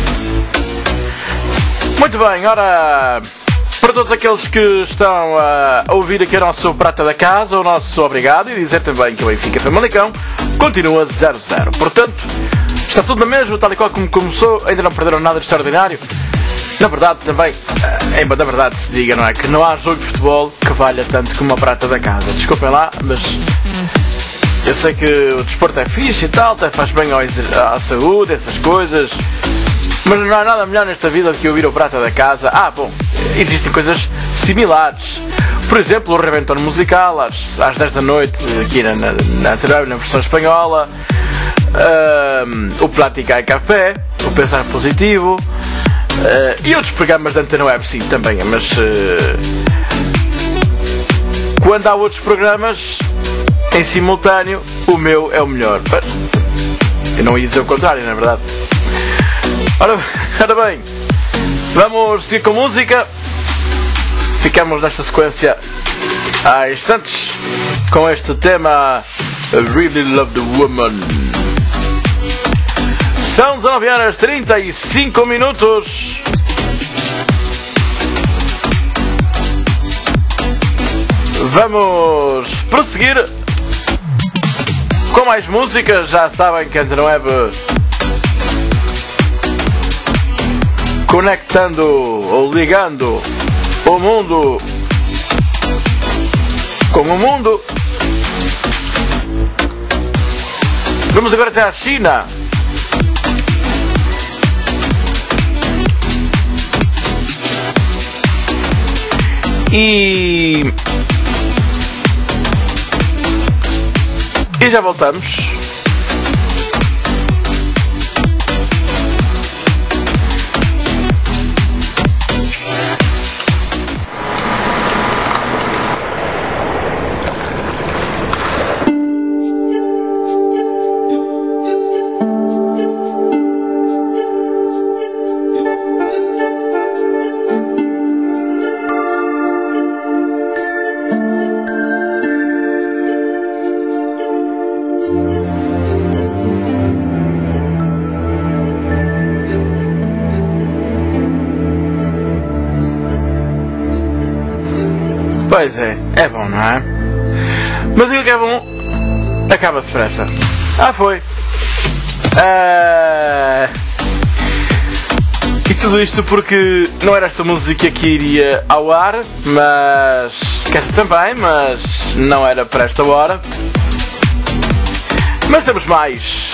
Muito bem, ora, para todos aqueles que estão a ouvir aqui o nosso Prata da Casa, o nosso obrigado, e dizer também que o Benfica Famalicão continua zero zero. Portanto, está tudo na mesma, tal e qual como começou, ainda não perderam nada de extraordinário. Na verdade, também, é, na verdade se diga, não é? Que não há jogo de futebol que valha tanto como a Prata da Casa. Desculpem lá, mas eu sei que o desporto é fixe e tal, até faz bem ao, à saúde, essas coisas. Mas não há nada melhor nesta vida do que ouvir o Prata da Casa. Ah, bom, existem coisas similares. Por exemplo, o Rebentón Musical, às, às dez da noite, aqui na, na, na, na versão espanhola. Um, o Plática e Café, o Pensar Positivo. Uh, e outros programas da Antena Web, sim, também. Mas uh, quando há outros programas em simultâneo, o meu é o melhor. Eu não ia dizer o contrário, na verdade. Ora, ora bem, vamos seguir com música. Ficamos nesta sequência há instantes com este tema I Really Love the Woman. São dezanove horas e trinta e cinco minutos. Vamos prosseguir com mais música. Já sabem que a Antena Web, conectando ou ligando o mundo com o mundo. Vamos agora até a China. E... e já voltamos. Pois é, é bom, não é? Mas aquilo que é bom acaba-se depressa. Ah, foi. Uh... E tudo isto porque não era esta música que iria ao ar, mas... quer dizer, também, mas não era para esta hora. Mas temos mais.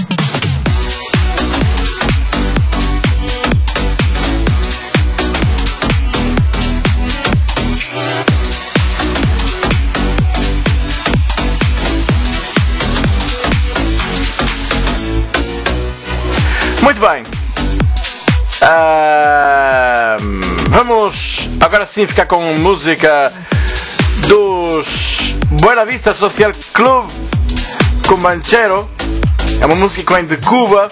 Muito bem. Uh, vamos agora sim ficar com música dos Buena Vista Social Club Cumbanchero. É uma música que vem de Cuba.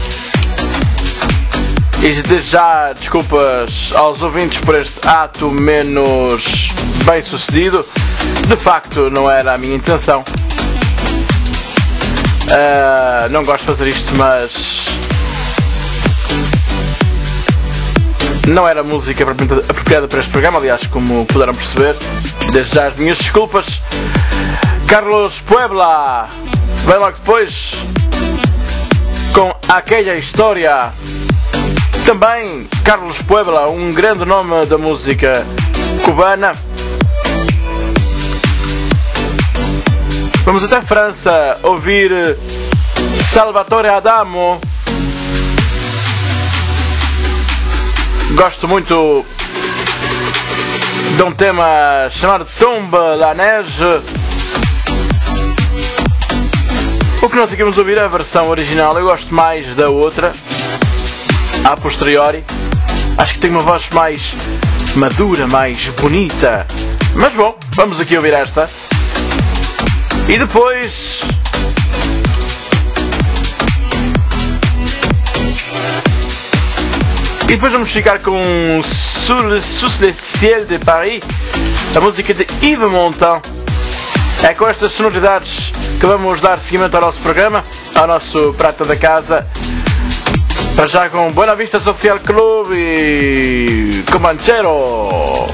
E desde já desculpas aos ouvintes por este ato menos bem sucedido. De facto não era a minha intenção. Uh, não gosto de fazer isto, mas não era música apropriada para este programa, aliás, como puderam perceber. Desde já as minhas desculpas. Carlos Puebla vem logo depois com Aquella História. Também Carlos Puebla, um grande nome da música cubana. Vamos até a França ouvir Salvatore Adamo. Gosto muito de um tema chamado Tombe la Neige. O que nós aqui vamos ouvir é a versão original. Eu gosto mais da outra, a posteriori. Acho que tem uma voz mais madura, mais bonita. Mas bom, vamos aqui ouvir esta. E depois... E depois vamos ficar com Sous le, Sous le Ciel de Paris, a música de Yves Montand. É com estas sonoridades que vamos dar seguimento ao nosso programa, ao nosso Prata da Casa. Para já com Buena Vista Social Club e Comanchero.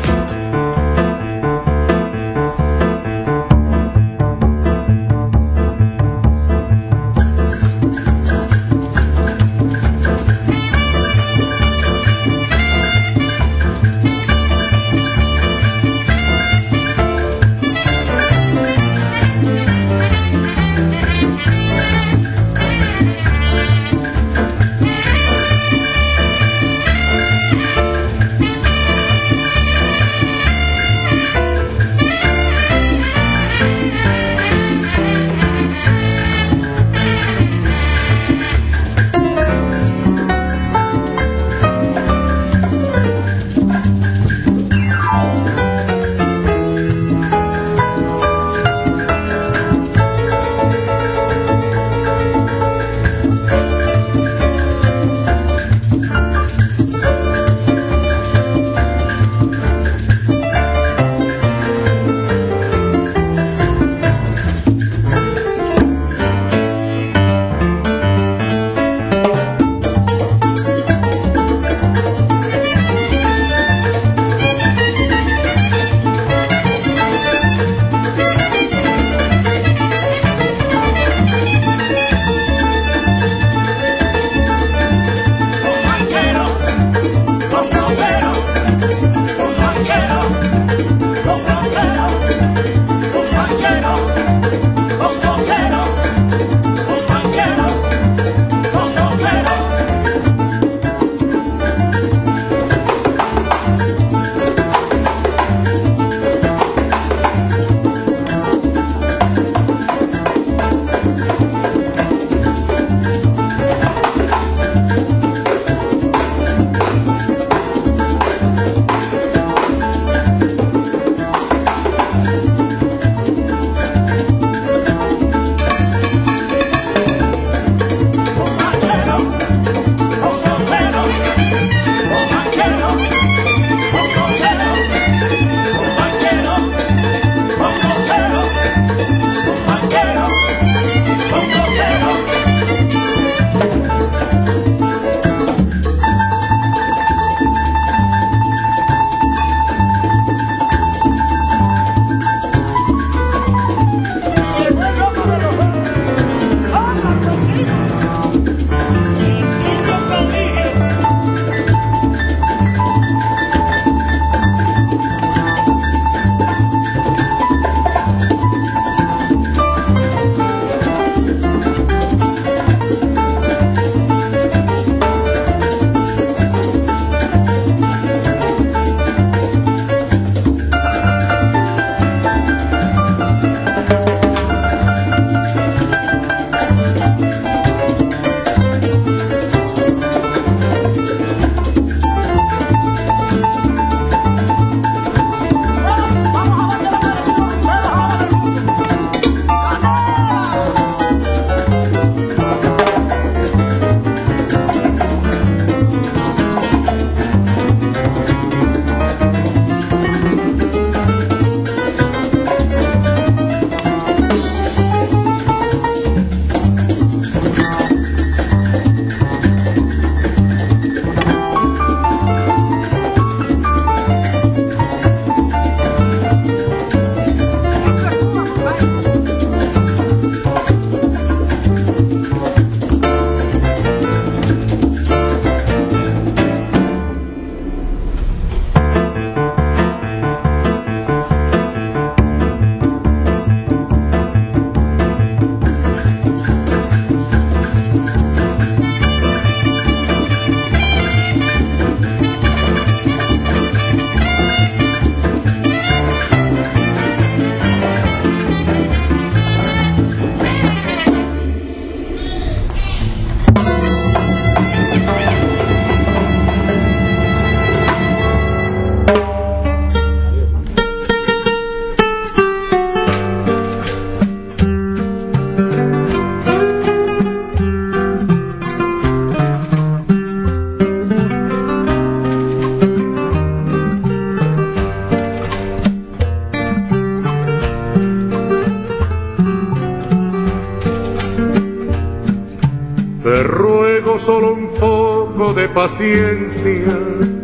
paciencia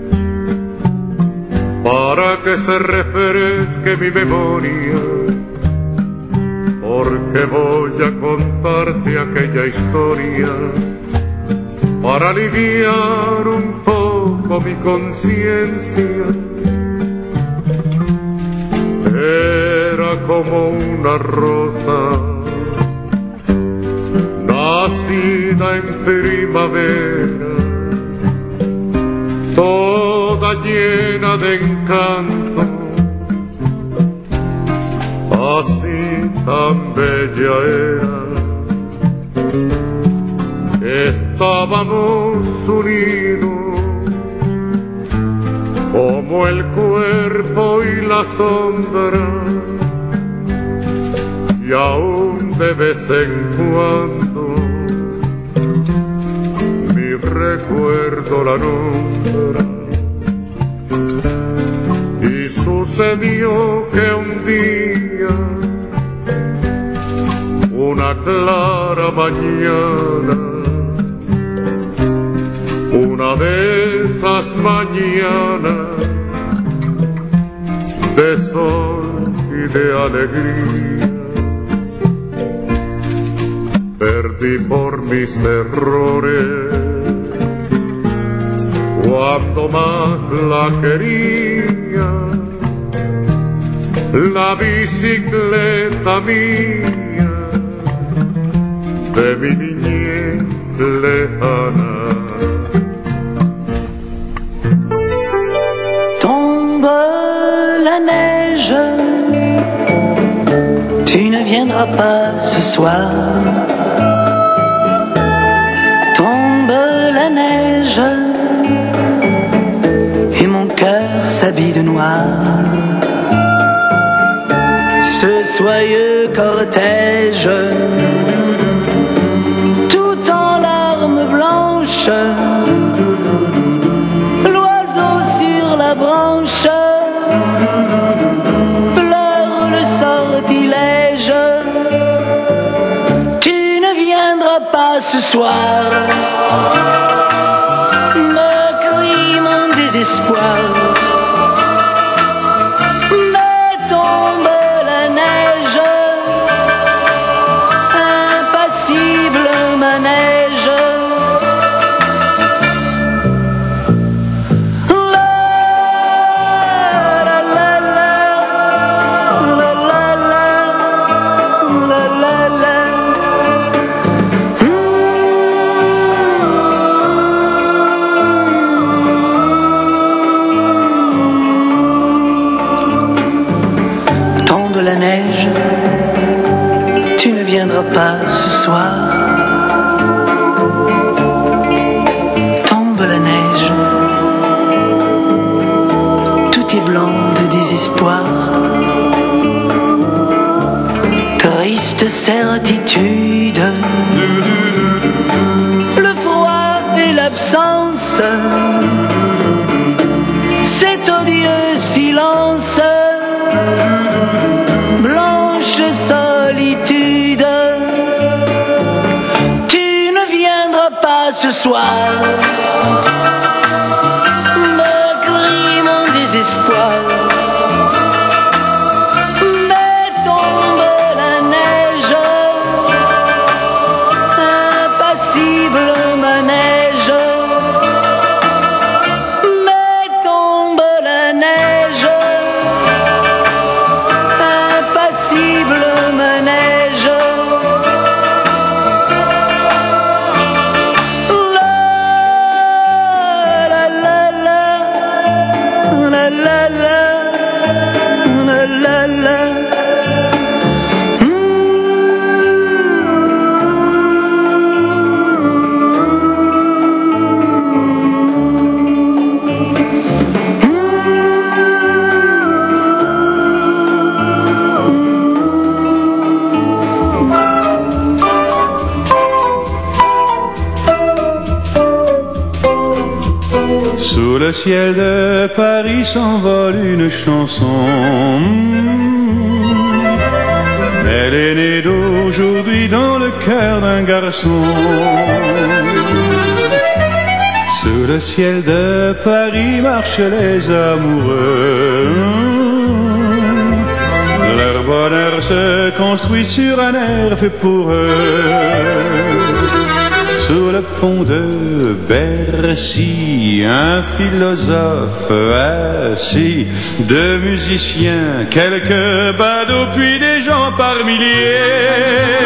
para que se refresque mi memoria, porque voy a contarte aquella historia para aliviar un poco mi conciencia. Era como una rosa nacida en primavera, toda llena de encanto, así tan bella era. Estábamos unidos como el cuerpo y la sombra, y aún de vez en cuando mi recuerdo la nombra. Y sucedió que un día, una clara mañana, una de esas mañanas de sol y de alegría, perdí por mis errores cuando más la quería, la bicicleta mía de mi niñez lejana. Tombe la neige, tu ne viendras pas ce soir. Tombe la neige, et mon cœur s'habille de noir. Ce soyeux cortège, tout en larmes blanches, l'oiseau sur la branche pleure le sortilège. Tu ne viendras pas ce soir, me crie mon désespoir. Mais tombe la neige, impassible manège. La neige, tu ne viendras pas ce soir. Tombe la neige, tout est blanc de désespoir. Triste certitude, le froid et l'absence, cet odieux silence. Blanche solitude, tu ne viendras pas ce soir, me crie mon désespoir. Mais tombe la neige, impassible manège. Mais tombe la neige, manège. La la la la la la la la la. Sous le ciel de Paris s'envole une chanson. Elle est née d'aujourd'hui dans le cœur d'un garçon. Sous le ciel de Paris marchent les amoureux. Leur bonheur se construit sur un air fait pour eux. Sous le pont de Bercy, un philosophe assis, deux musiciens, quelques badauds, puis des gens par milliers.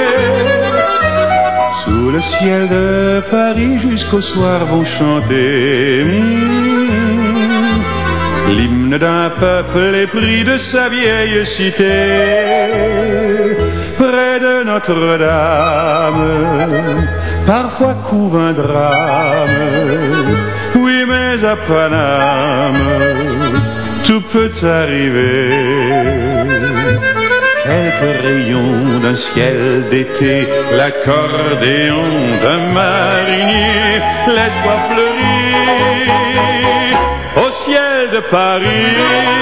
Sous le ciel de Paris jusqu'au soir vont chanter mmh, l'hymne d'un peuple épris de sa vieille cité. Près de Notre-Dame, parfois couve un drame. Oui, mais à Paname, tout peut arriver. Quelques rayons d'un ciel d'été, l'accordéon d'un marinier, l'espoir fleurit au ciel de Paris.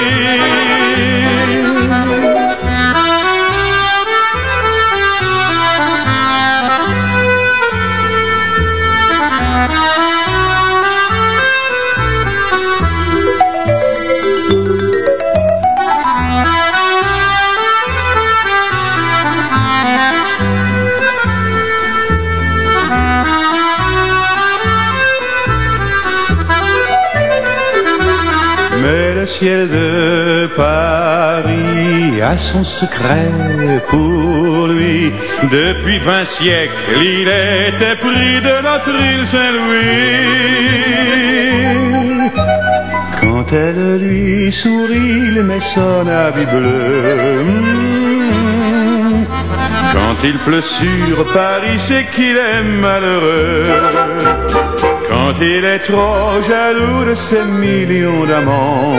Le ciel de Paris a son secret pour lui. Depuis vingt siècles, il était pris de notre île Saint-Louis. Quand elle lui sourit, il met son habit bleu. Quand il pleut sur Paris, c'est qu'il est malheureux. Quand il est trop jaloux de ses millions d'amants,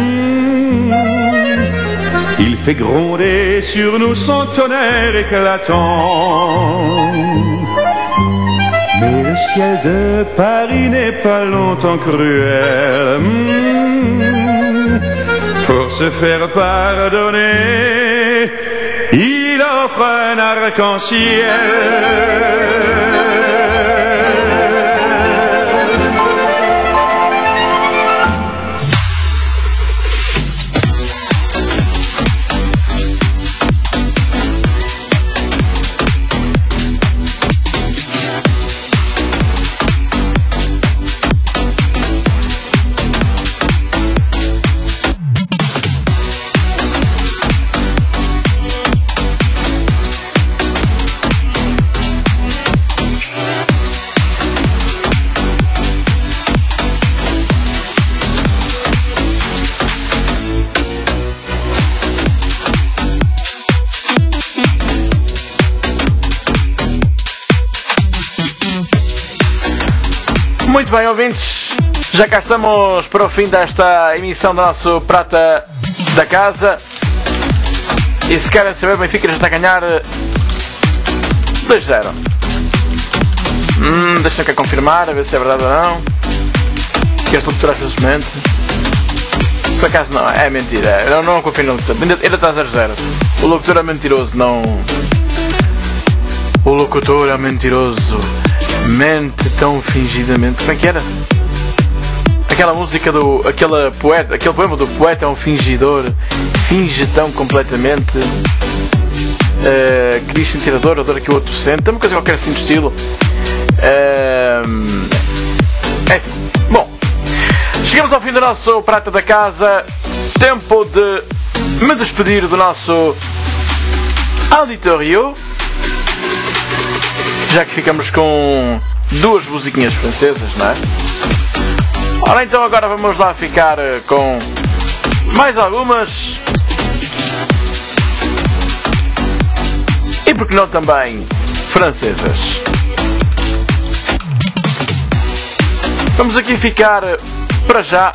il fait gronder sur nous son tonnerre éclatant. Mais le ciel de Paris n'est pas longtemps cruel. Pour se faire pardonner, il offre un arc-en-ciel. Muito bem, ouvintes, já cá estamos para o fim desta emissão do nosso Prata da Casa. E se querem saber, o Benfica já está a ganhar dois a zero. Hum, deixa-me cá confirmar, a ver se é verdade ou não. Que esta locutora às vezes mente. Por acaso não, é mentira. Eu não confio no locutor. Ainda, ainda está zero a zero. O locutor é mentiroso, não... O locutor é mentiroso. Mente tão fingidamente. Como é que era? Aquela música do... Aquela poeta, aquele poema do poeta é um fingidor. Finge tão completamente. Uh, que diz sentir a dor, a dor que o outro sente. Tem uma coisa qualquer assim de estilo. Uh, enfim. Bom. Chegamos ao fim do nosso Prata da Casa. Tempo de me despedir do nosso auditorio. Já que ficamos com duas musiquinhas francesas, não é? Ora, então agora vamos lá ficar com mais algumas. E por que não também francesas? Vamos aqui ficar para já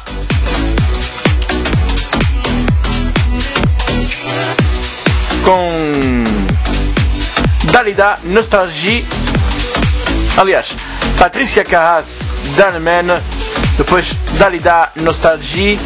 com Dalida Nostalgie. Aliás, Patricia Carras, Darman, depois Dalida Nostalgie,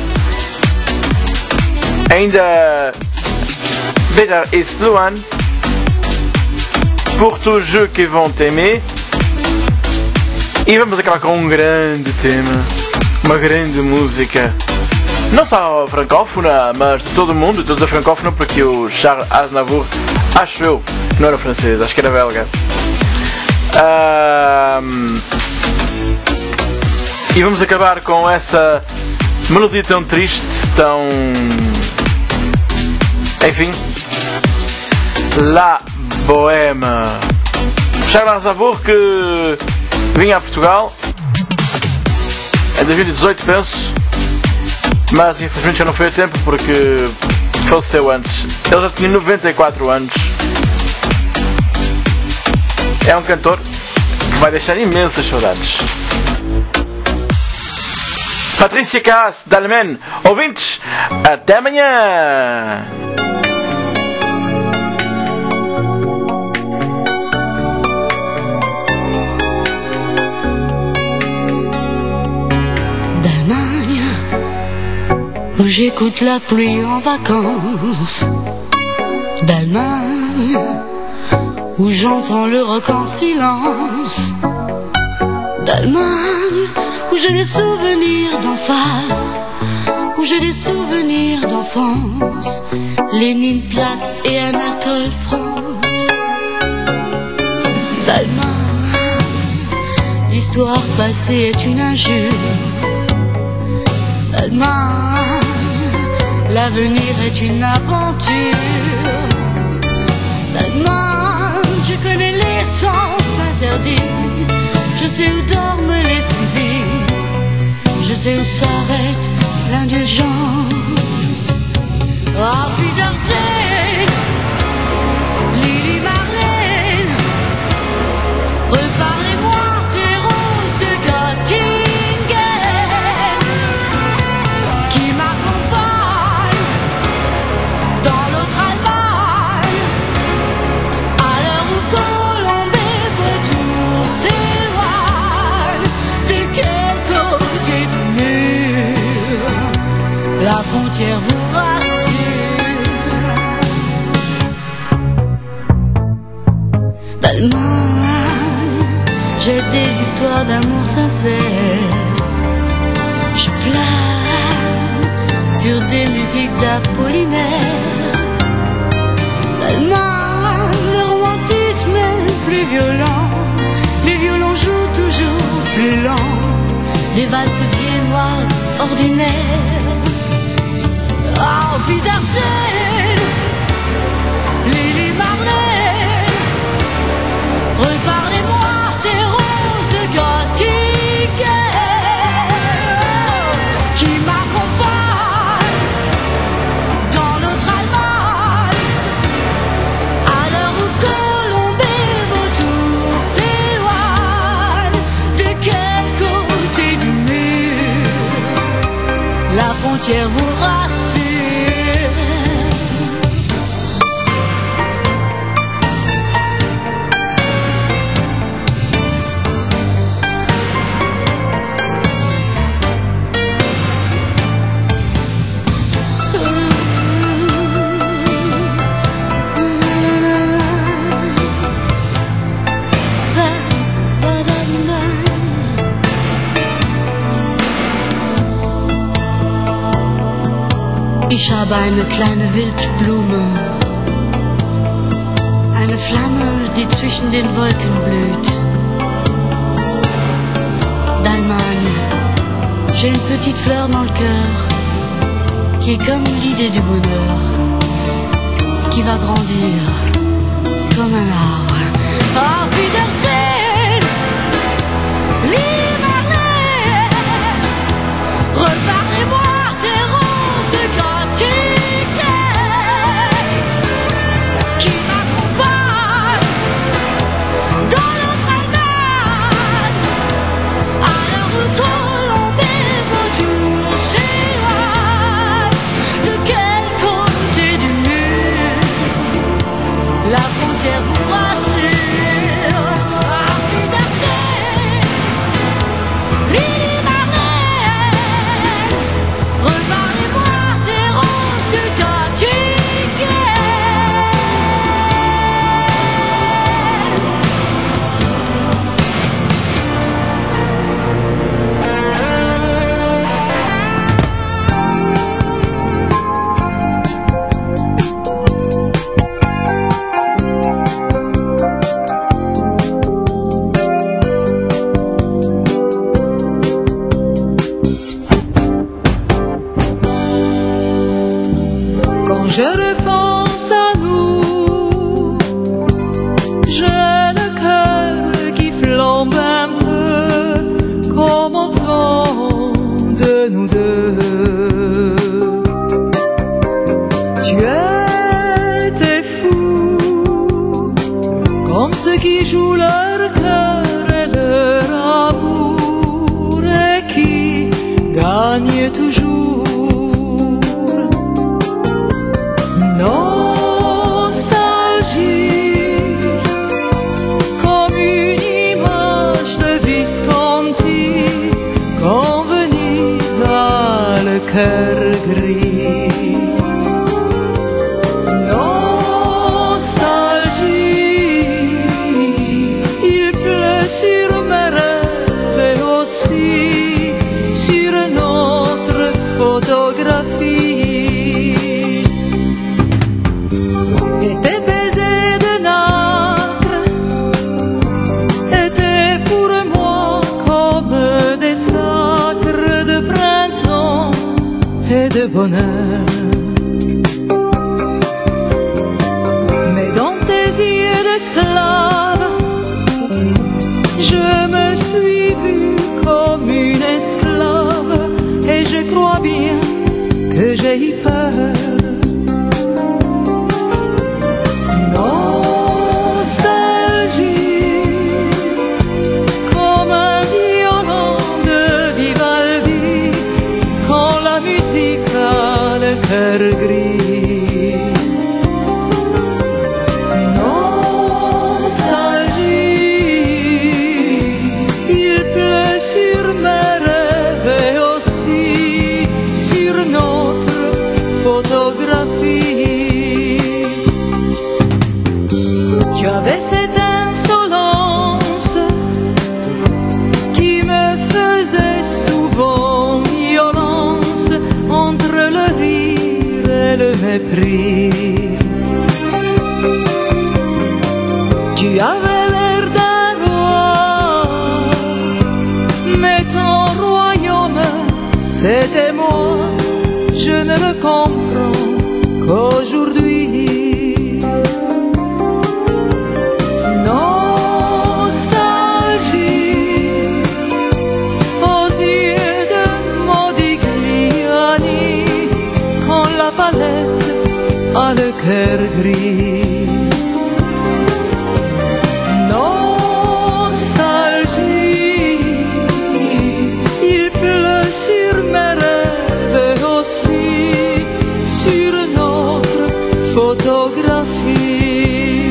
ainda Bedar Eslouan, Pour tous ceux qui vont t'aimer, E vamos acabar com um grande tema, uma grande música, não só francófona, mas de todo o mundo, de toda a francófona, porque o Charles Aznavour, acho eu, não era francês, acho que era belga. Um, e vamos acabar com essa melodia tão triste, tão... enfim, La Bohème. Charles Aznavour, que vinha a Portugal em dois mil e dezoito, penso, mas infelizmente já não foi a tempo porque faleceu antes. Ele já tinha noventa e quatro anos. É um cantor que vai deixar imensas saudades. Patrícia Cass, d'Allemagne. Ouvintes, até amanhã! D'Allemagne, où j'écoute la pluie en vacances. D'Allemagne, où j'entends le rock en silence. D'Allemagne, où j'ai des souvenirs d'en face, où j'ai des souvenirs d'enfance. Léninplatz et Anatole France. D'Allemagne, l'histoire passée est une injure. D'Allemagne, l'avenir est une aventure. D'Allemagne, je connais les sens interdits. Je sais où dorment les fusils. Je sais où s'arrête l'indulgence. Ah, Wiedersehen, Lili Marlène. Reparlez-moi des roses de Göttingen qui m'accompagnent dans l'autre Allemagne. À l'heure où Colombe et Vautour s'éloignent, de quel côté du mur la frontière vous rassure? D'Allemagne, j'ai des histoires d'amour sincère. Je plane sur des musiques d'Apollinaire. D'Allemagne, le romantisme est plus violent. Les violons jouent toujours plus lent. Des valses viennoises ordinaires. Ah, Wiedersehen, Lili Marlène. Reparlez-moi des roses Göttingen qui m'accompagnent dans notre Allemagne. À l'heure où Colombe et Vautour s'éloignent, de quel côté du mur la frontière vous rassure? Ich habe eine kleine Wildblume, eine Flamme, die zwischen den Wolken blüht. D'Allemagne, j'ai une petite fleur dans le cœur, qui est comme l'idée du bonheur, qui va grandir comme un arbre. Ah, Wiedersehen, Lili Marlène. Reparlez-moi des roses de Göttingen qui m'accompagnent dans notre Allemagne. À l'heure où Colombe et Vautour s'éloignent, de quel côté du mur la frontière vous rassure? Ah, Wiedersehen, nous deux. Tu étais fou, comme ceux qui jouent leur cœur et leur amour et qui gagnent toujours. Nostalgie, comme une image de Visconti, quand Venise a le cœur gris. Nostalgie, il pleut sur mes rêves et aussi sur notre photographie. Et tes baisers de nacre étaient pour moi comme des sacres de printemps et de bonheur. Mais dans tes yeux de slave, je me suis vue comme une esclave et je crois bien que j'ai eu peur. Nostalgie, comme un violon de Vivaldi, quand la musique a le cœur gris. Nostalgie, il pleut sur mes rêves et aussi sur notre photographie. Tu avais cette insolence qui me faisait souvent violence entre le rire et le mépris. Tu avais l'air d'un roi, mais ton royaume, c'était moi. Je ne le comprends qu'aujourd'hui. Nostalgie, aux yeux de Modigliani, quand la palette a le cœur gris. Nostalgie, il pleut sur mes rêves et aussi sur notre photographie.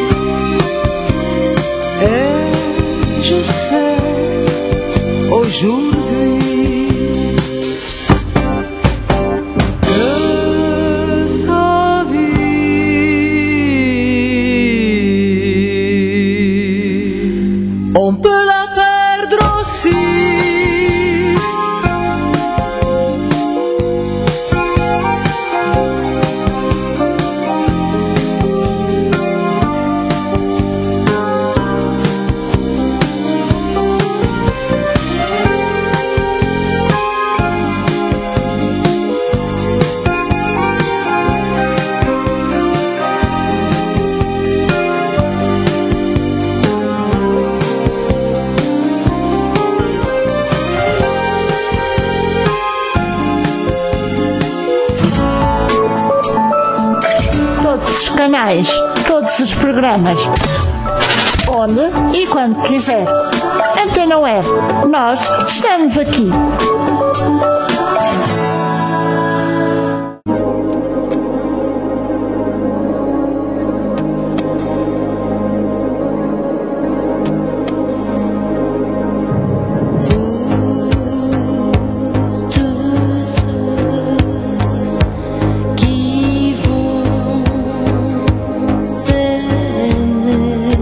Et je sais aujourd'hui que sa vie, on peut la perdre aussi. Todos os canais, todos os programas, onde e quando quiser. Antena Web, nós estamos aqui. Tous ceux qui vont s'aimer,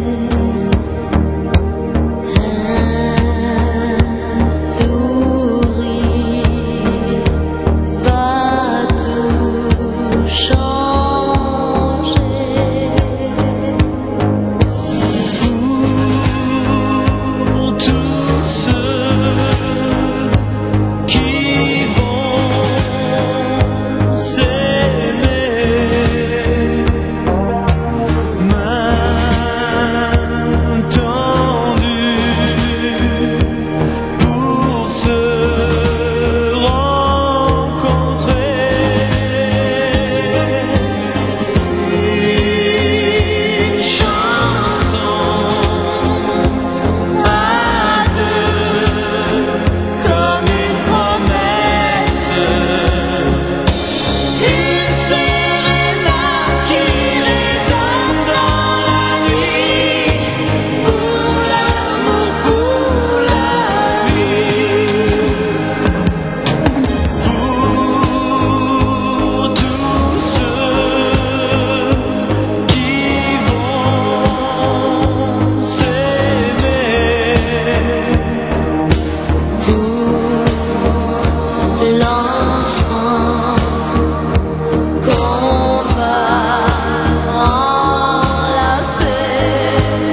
un sourire l'enfant qu'on va enlacer.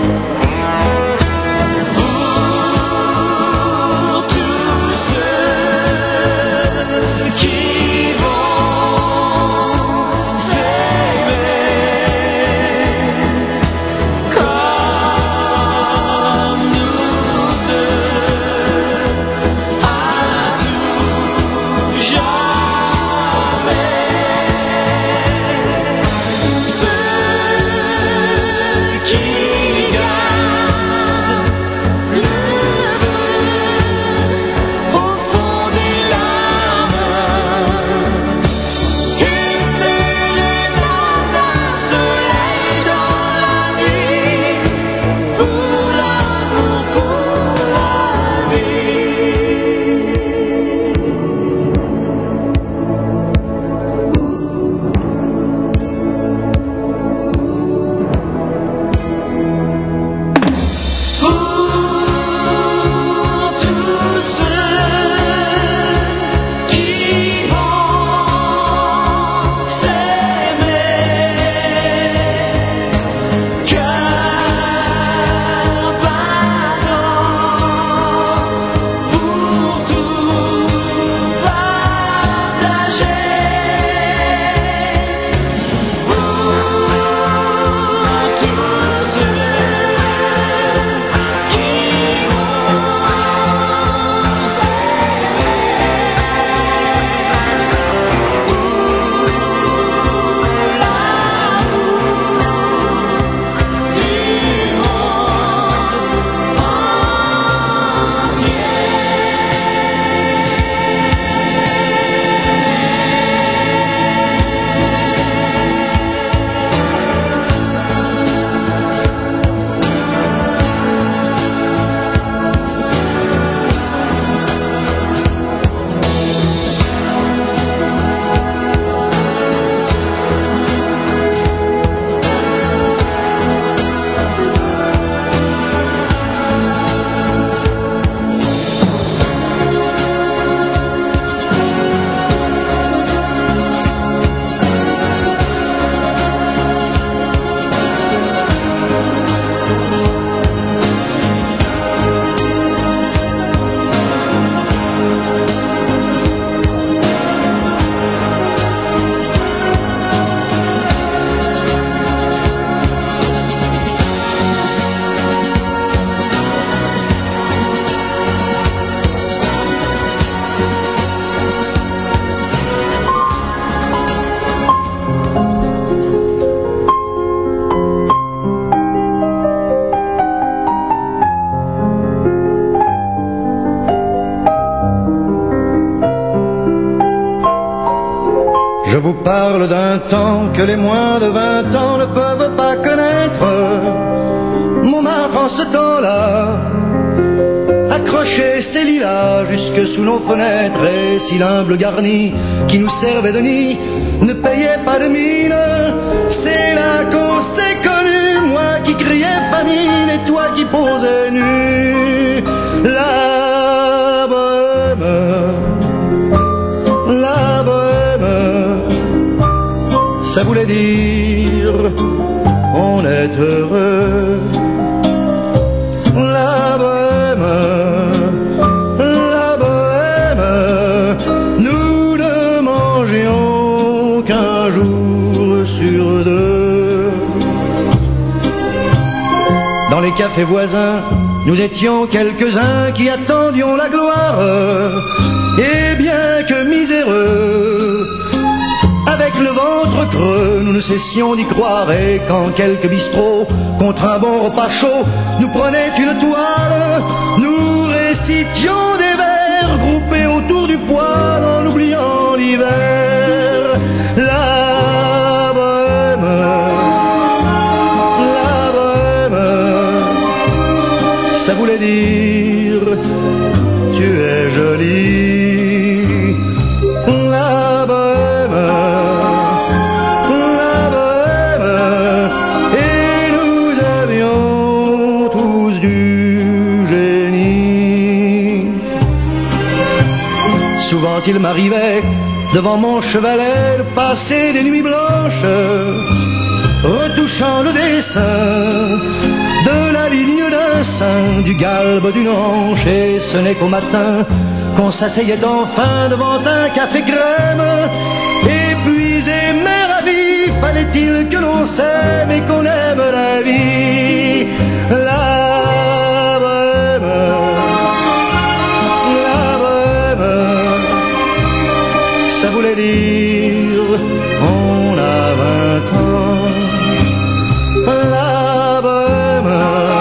Pour tous ceux qui vont s'aimer comme nous deux, à tout jamais. Ceux qui gardent le feu au fond des larmes, et c'est le nom d'un soleil dans la nuit, pour l'amour, pour la vie. Pour tous ceux qui vont s'aimer, cœur battant, pour tout partager. Pour tous ceux qui vont s'aimer, pour l'amour du Je vous parle d'un temps que les moins de vingt ans ne peuvent pas connaître. Montmartre en ce temps-là accrochait ses lilas jusque sous nos fenêtres, et si l'humble garni qui nous servait de nid ne payait pas de mine, c'est là qu'on s'est connus, moi qui criais famine et toi qui posais nu. La bohème, la bohème, ça voulait dire on est heureux. La bohème, la bohème, nous ne mangions qu'un jour sur deux. Dans les cafés voisins, nous étions quelques-uns qui attendions la gloire. Et bien que miséreux, avec le ventre creux, nous ne cessions d'y croire. Et quand quelques bistrots, contre un bon repas chaud, nous prenaient une toile, nous récitions des vers groupés autour du poêle en oubliant l'hiver. La bohème, la bohème, ça voulait dire tu es jolie. La bohème, la bohème, et nous avions tous du génie. Souvent quand il m'arrivait devant mon chevalet de passer des nuits blanches, retouchant le dessin de la ligne d'un sein, du galbe d'une hanche. Et ce n'est qu'au matin qu'on s'asseyait enfin devant un café crème. Épuisé mais ravi, fallait-il que l'on s'aime et qu'on aime la vie. La bohème, la bohème, ça voulait dire on a vingt ans. La bohème,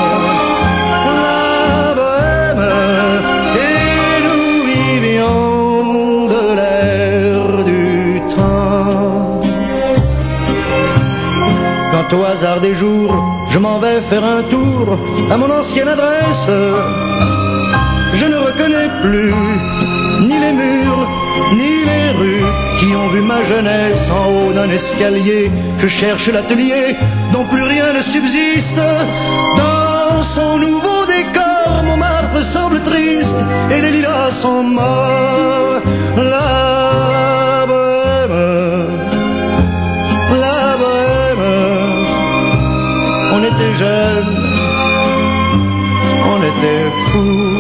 la bohème, et nous vivions de l'air du temps. Quand au hasard des jours, je m'en vais faire un tour à mon ancienne adresse, je ne reconnais plus ni les murs, ni les rues qui ont vu ma jeunesse en haut d'un escalier. Je cherche l'atelier dont plus rien ne subsiste. Dans son nouveau décor, Montmartre semble triste et les lilas sont morts. La bohème, la bohème, on était jeunes, on était fous.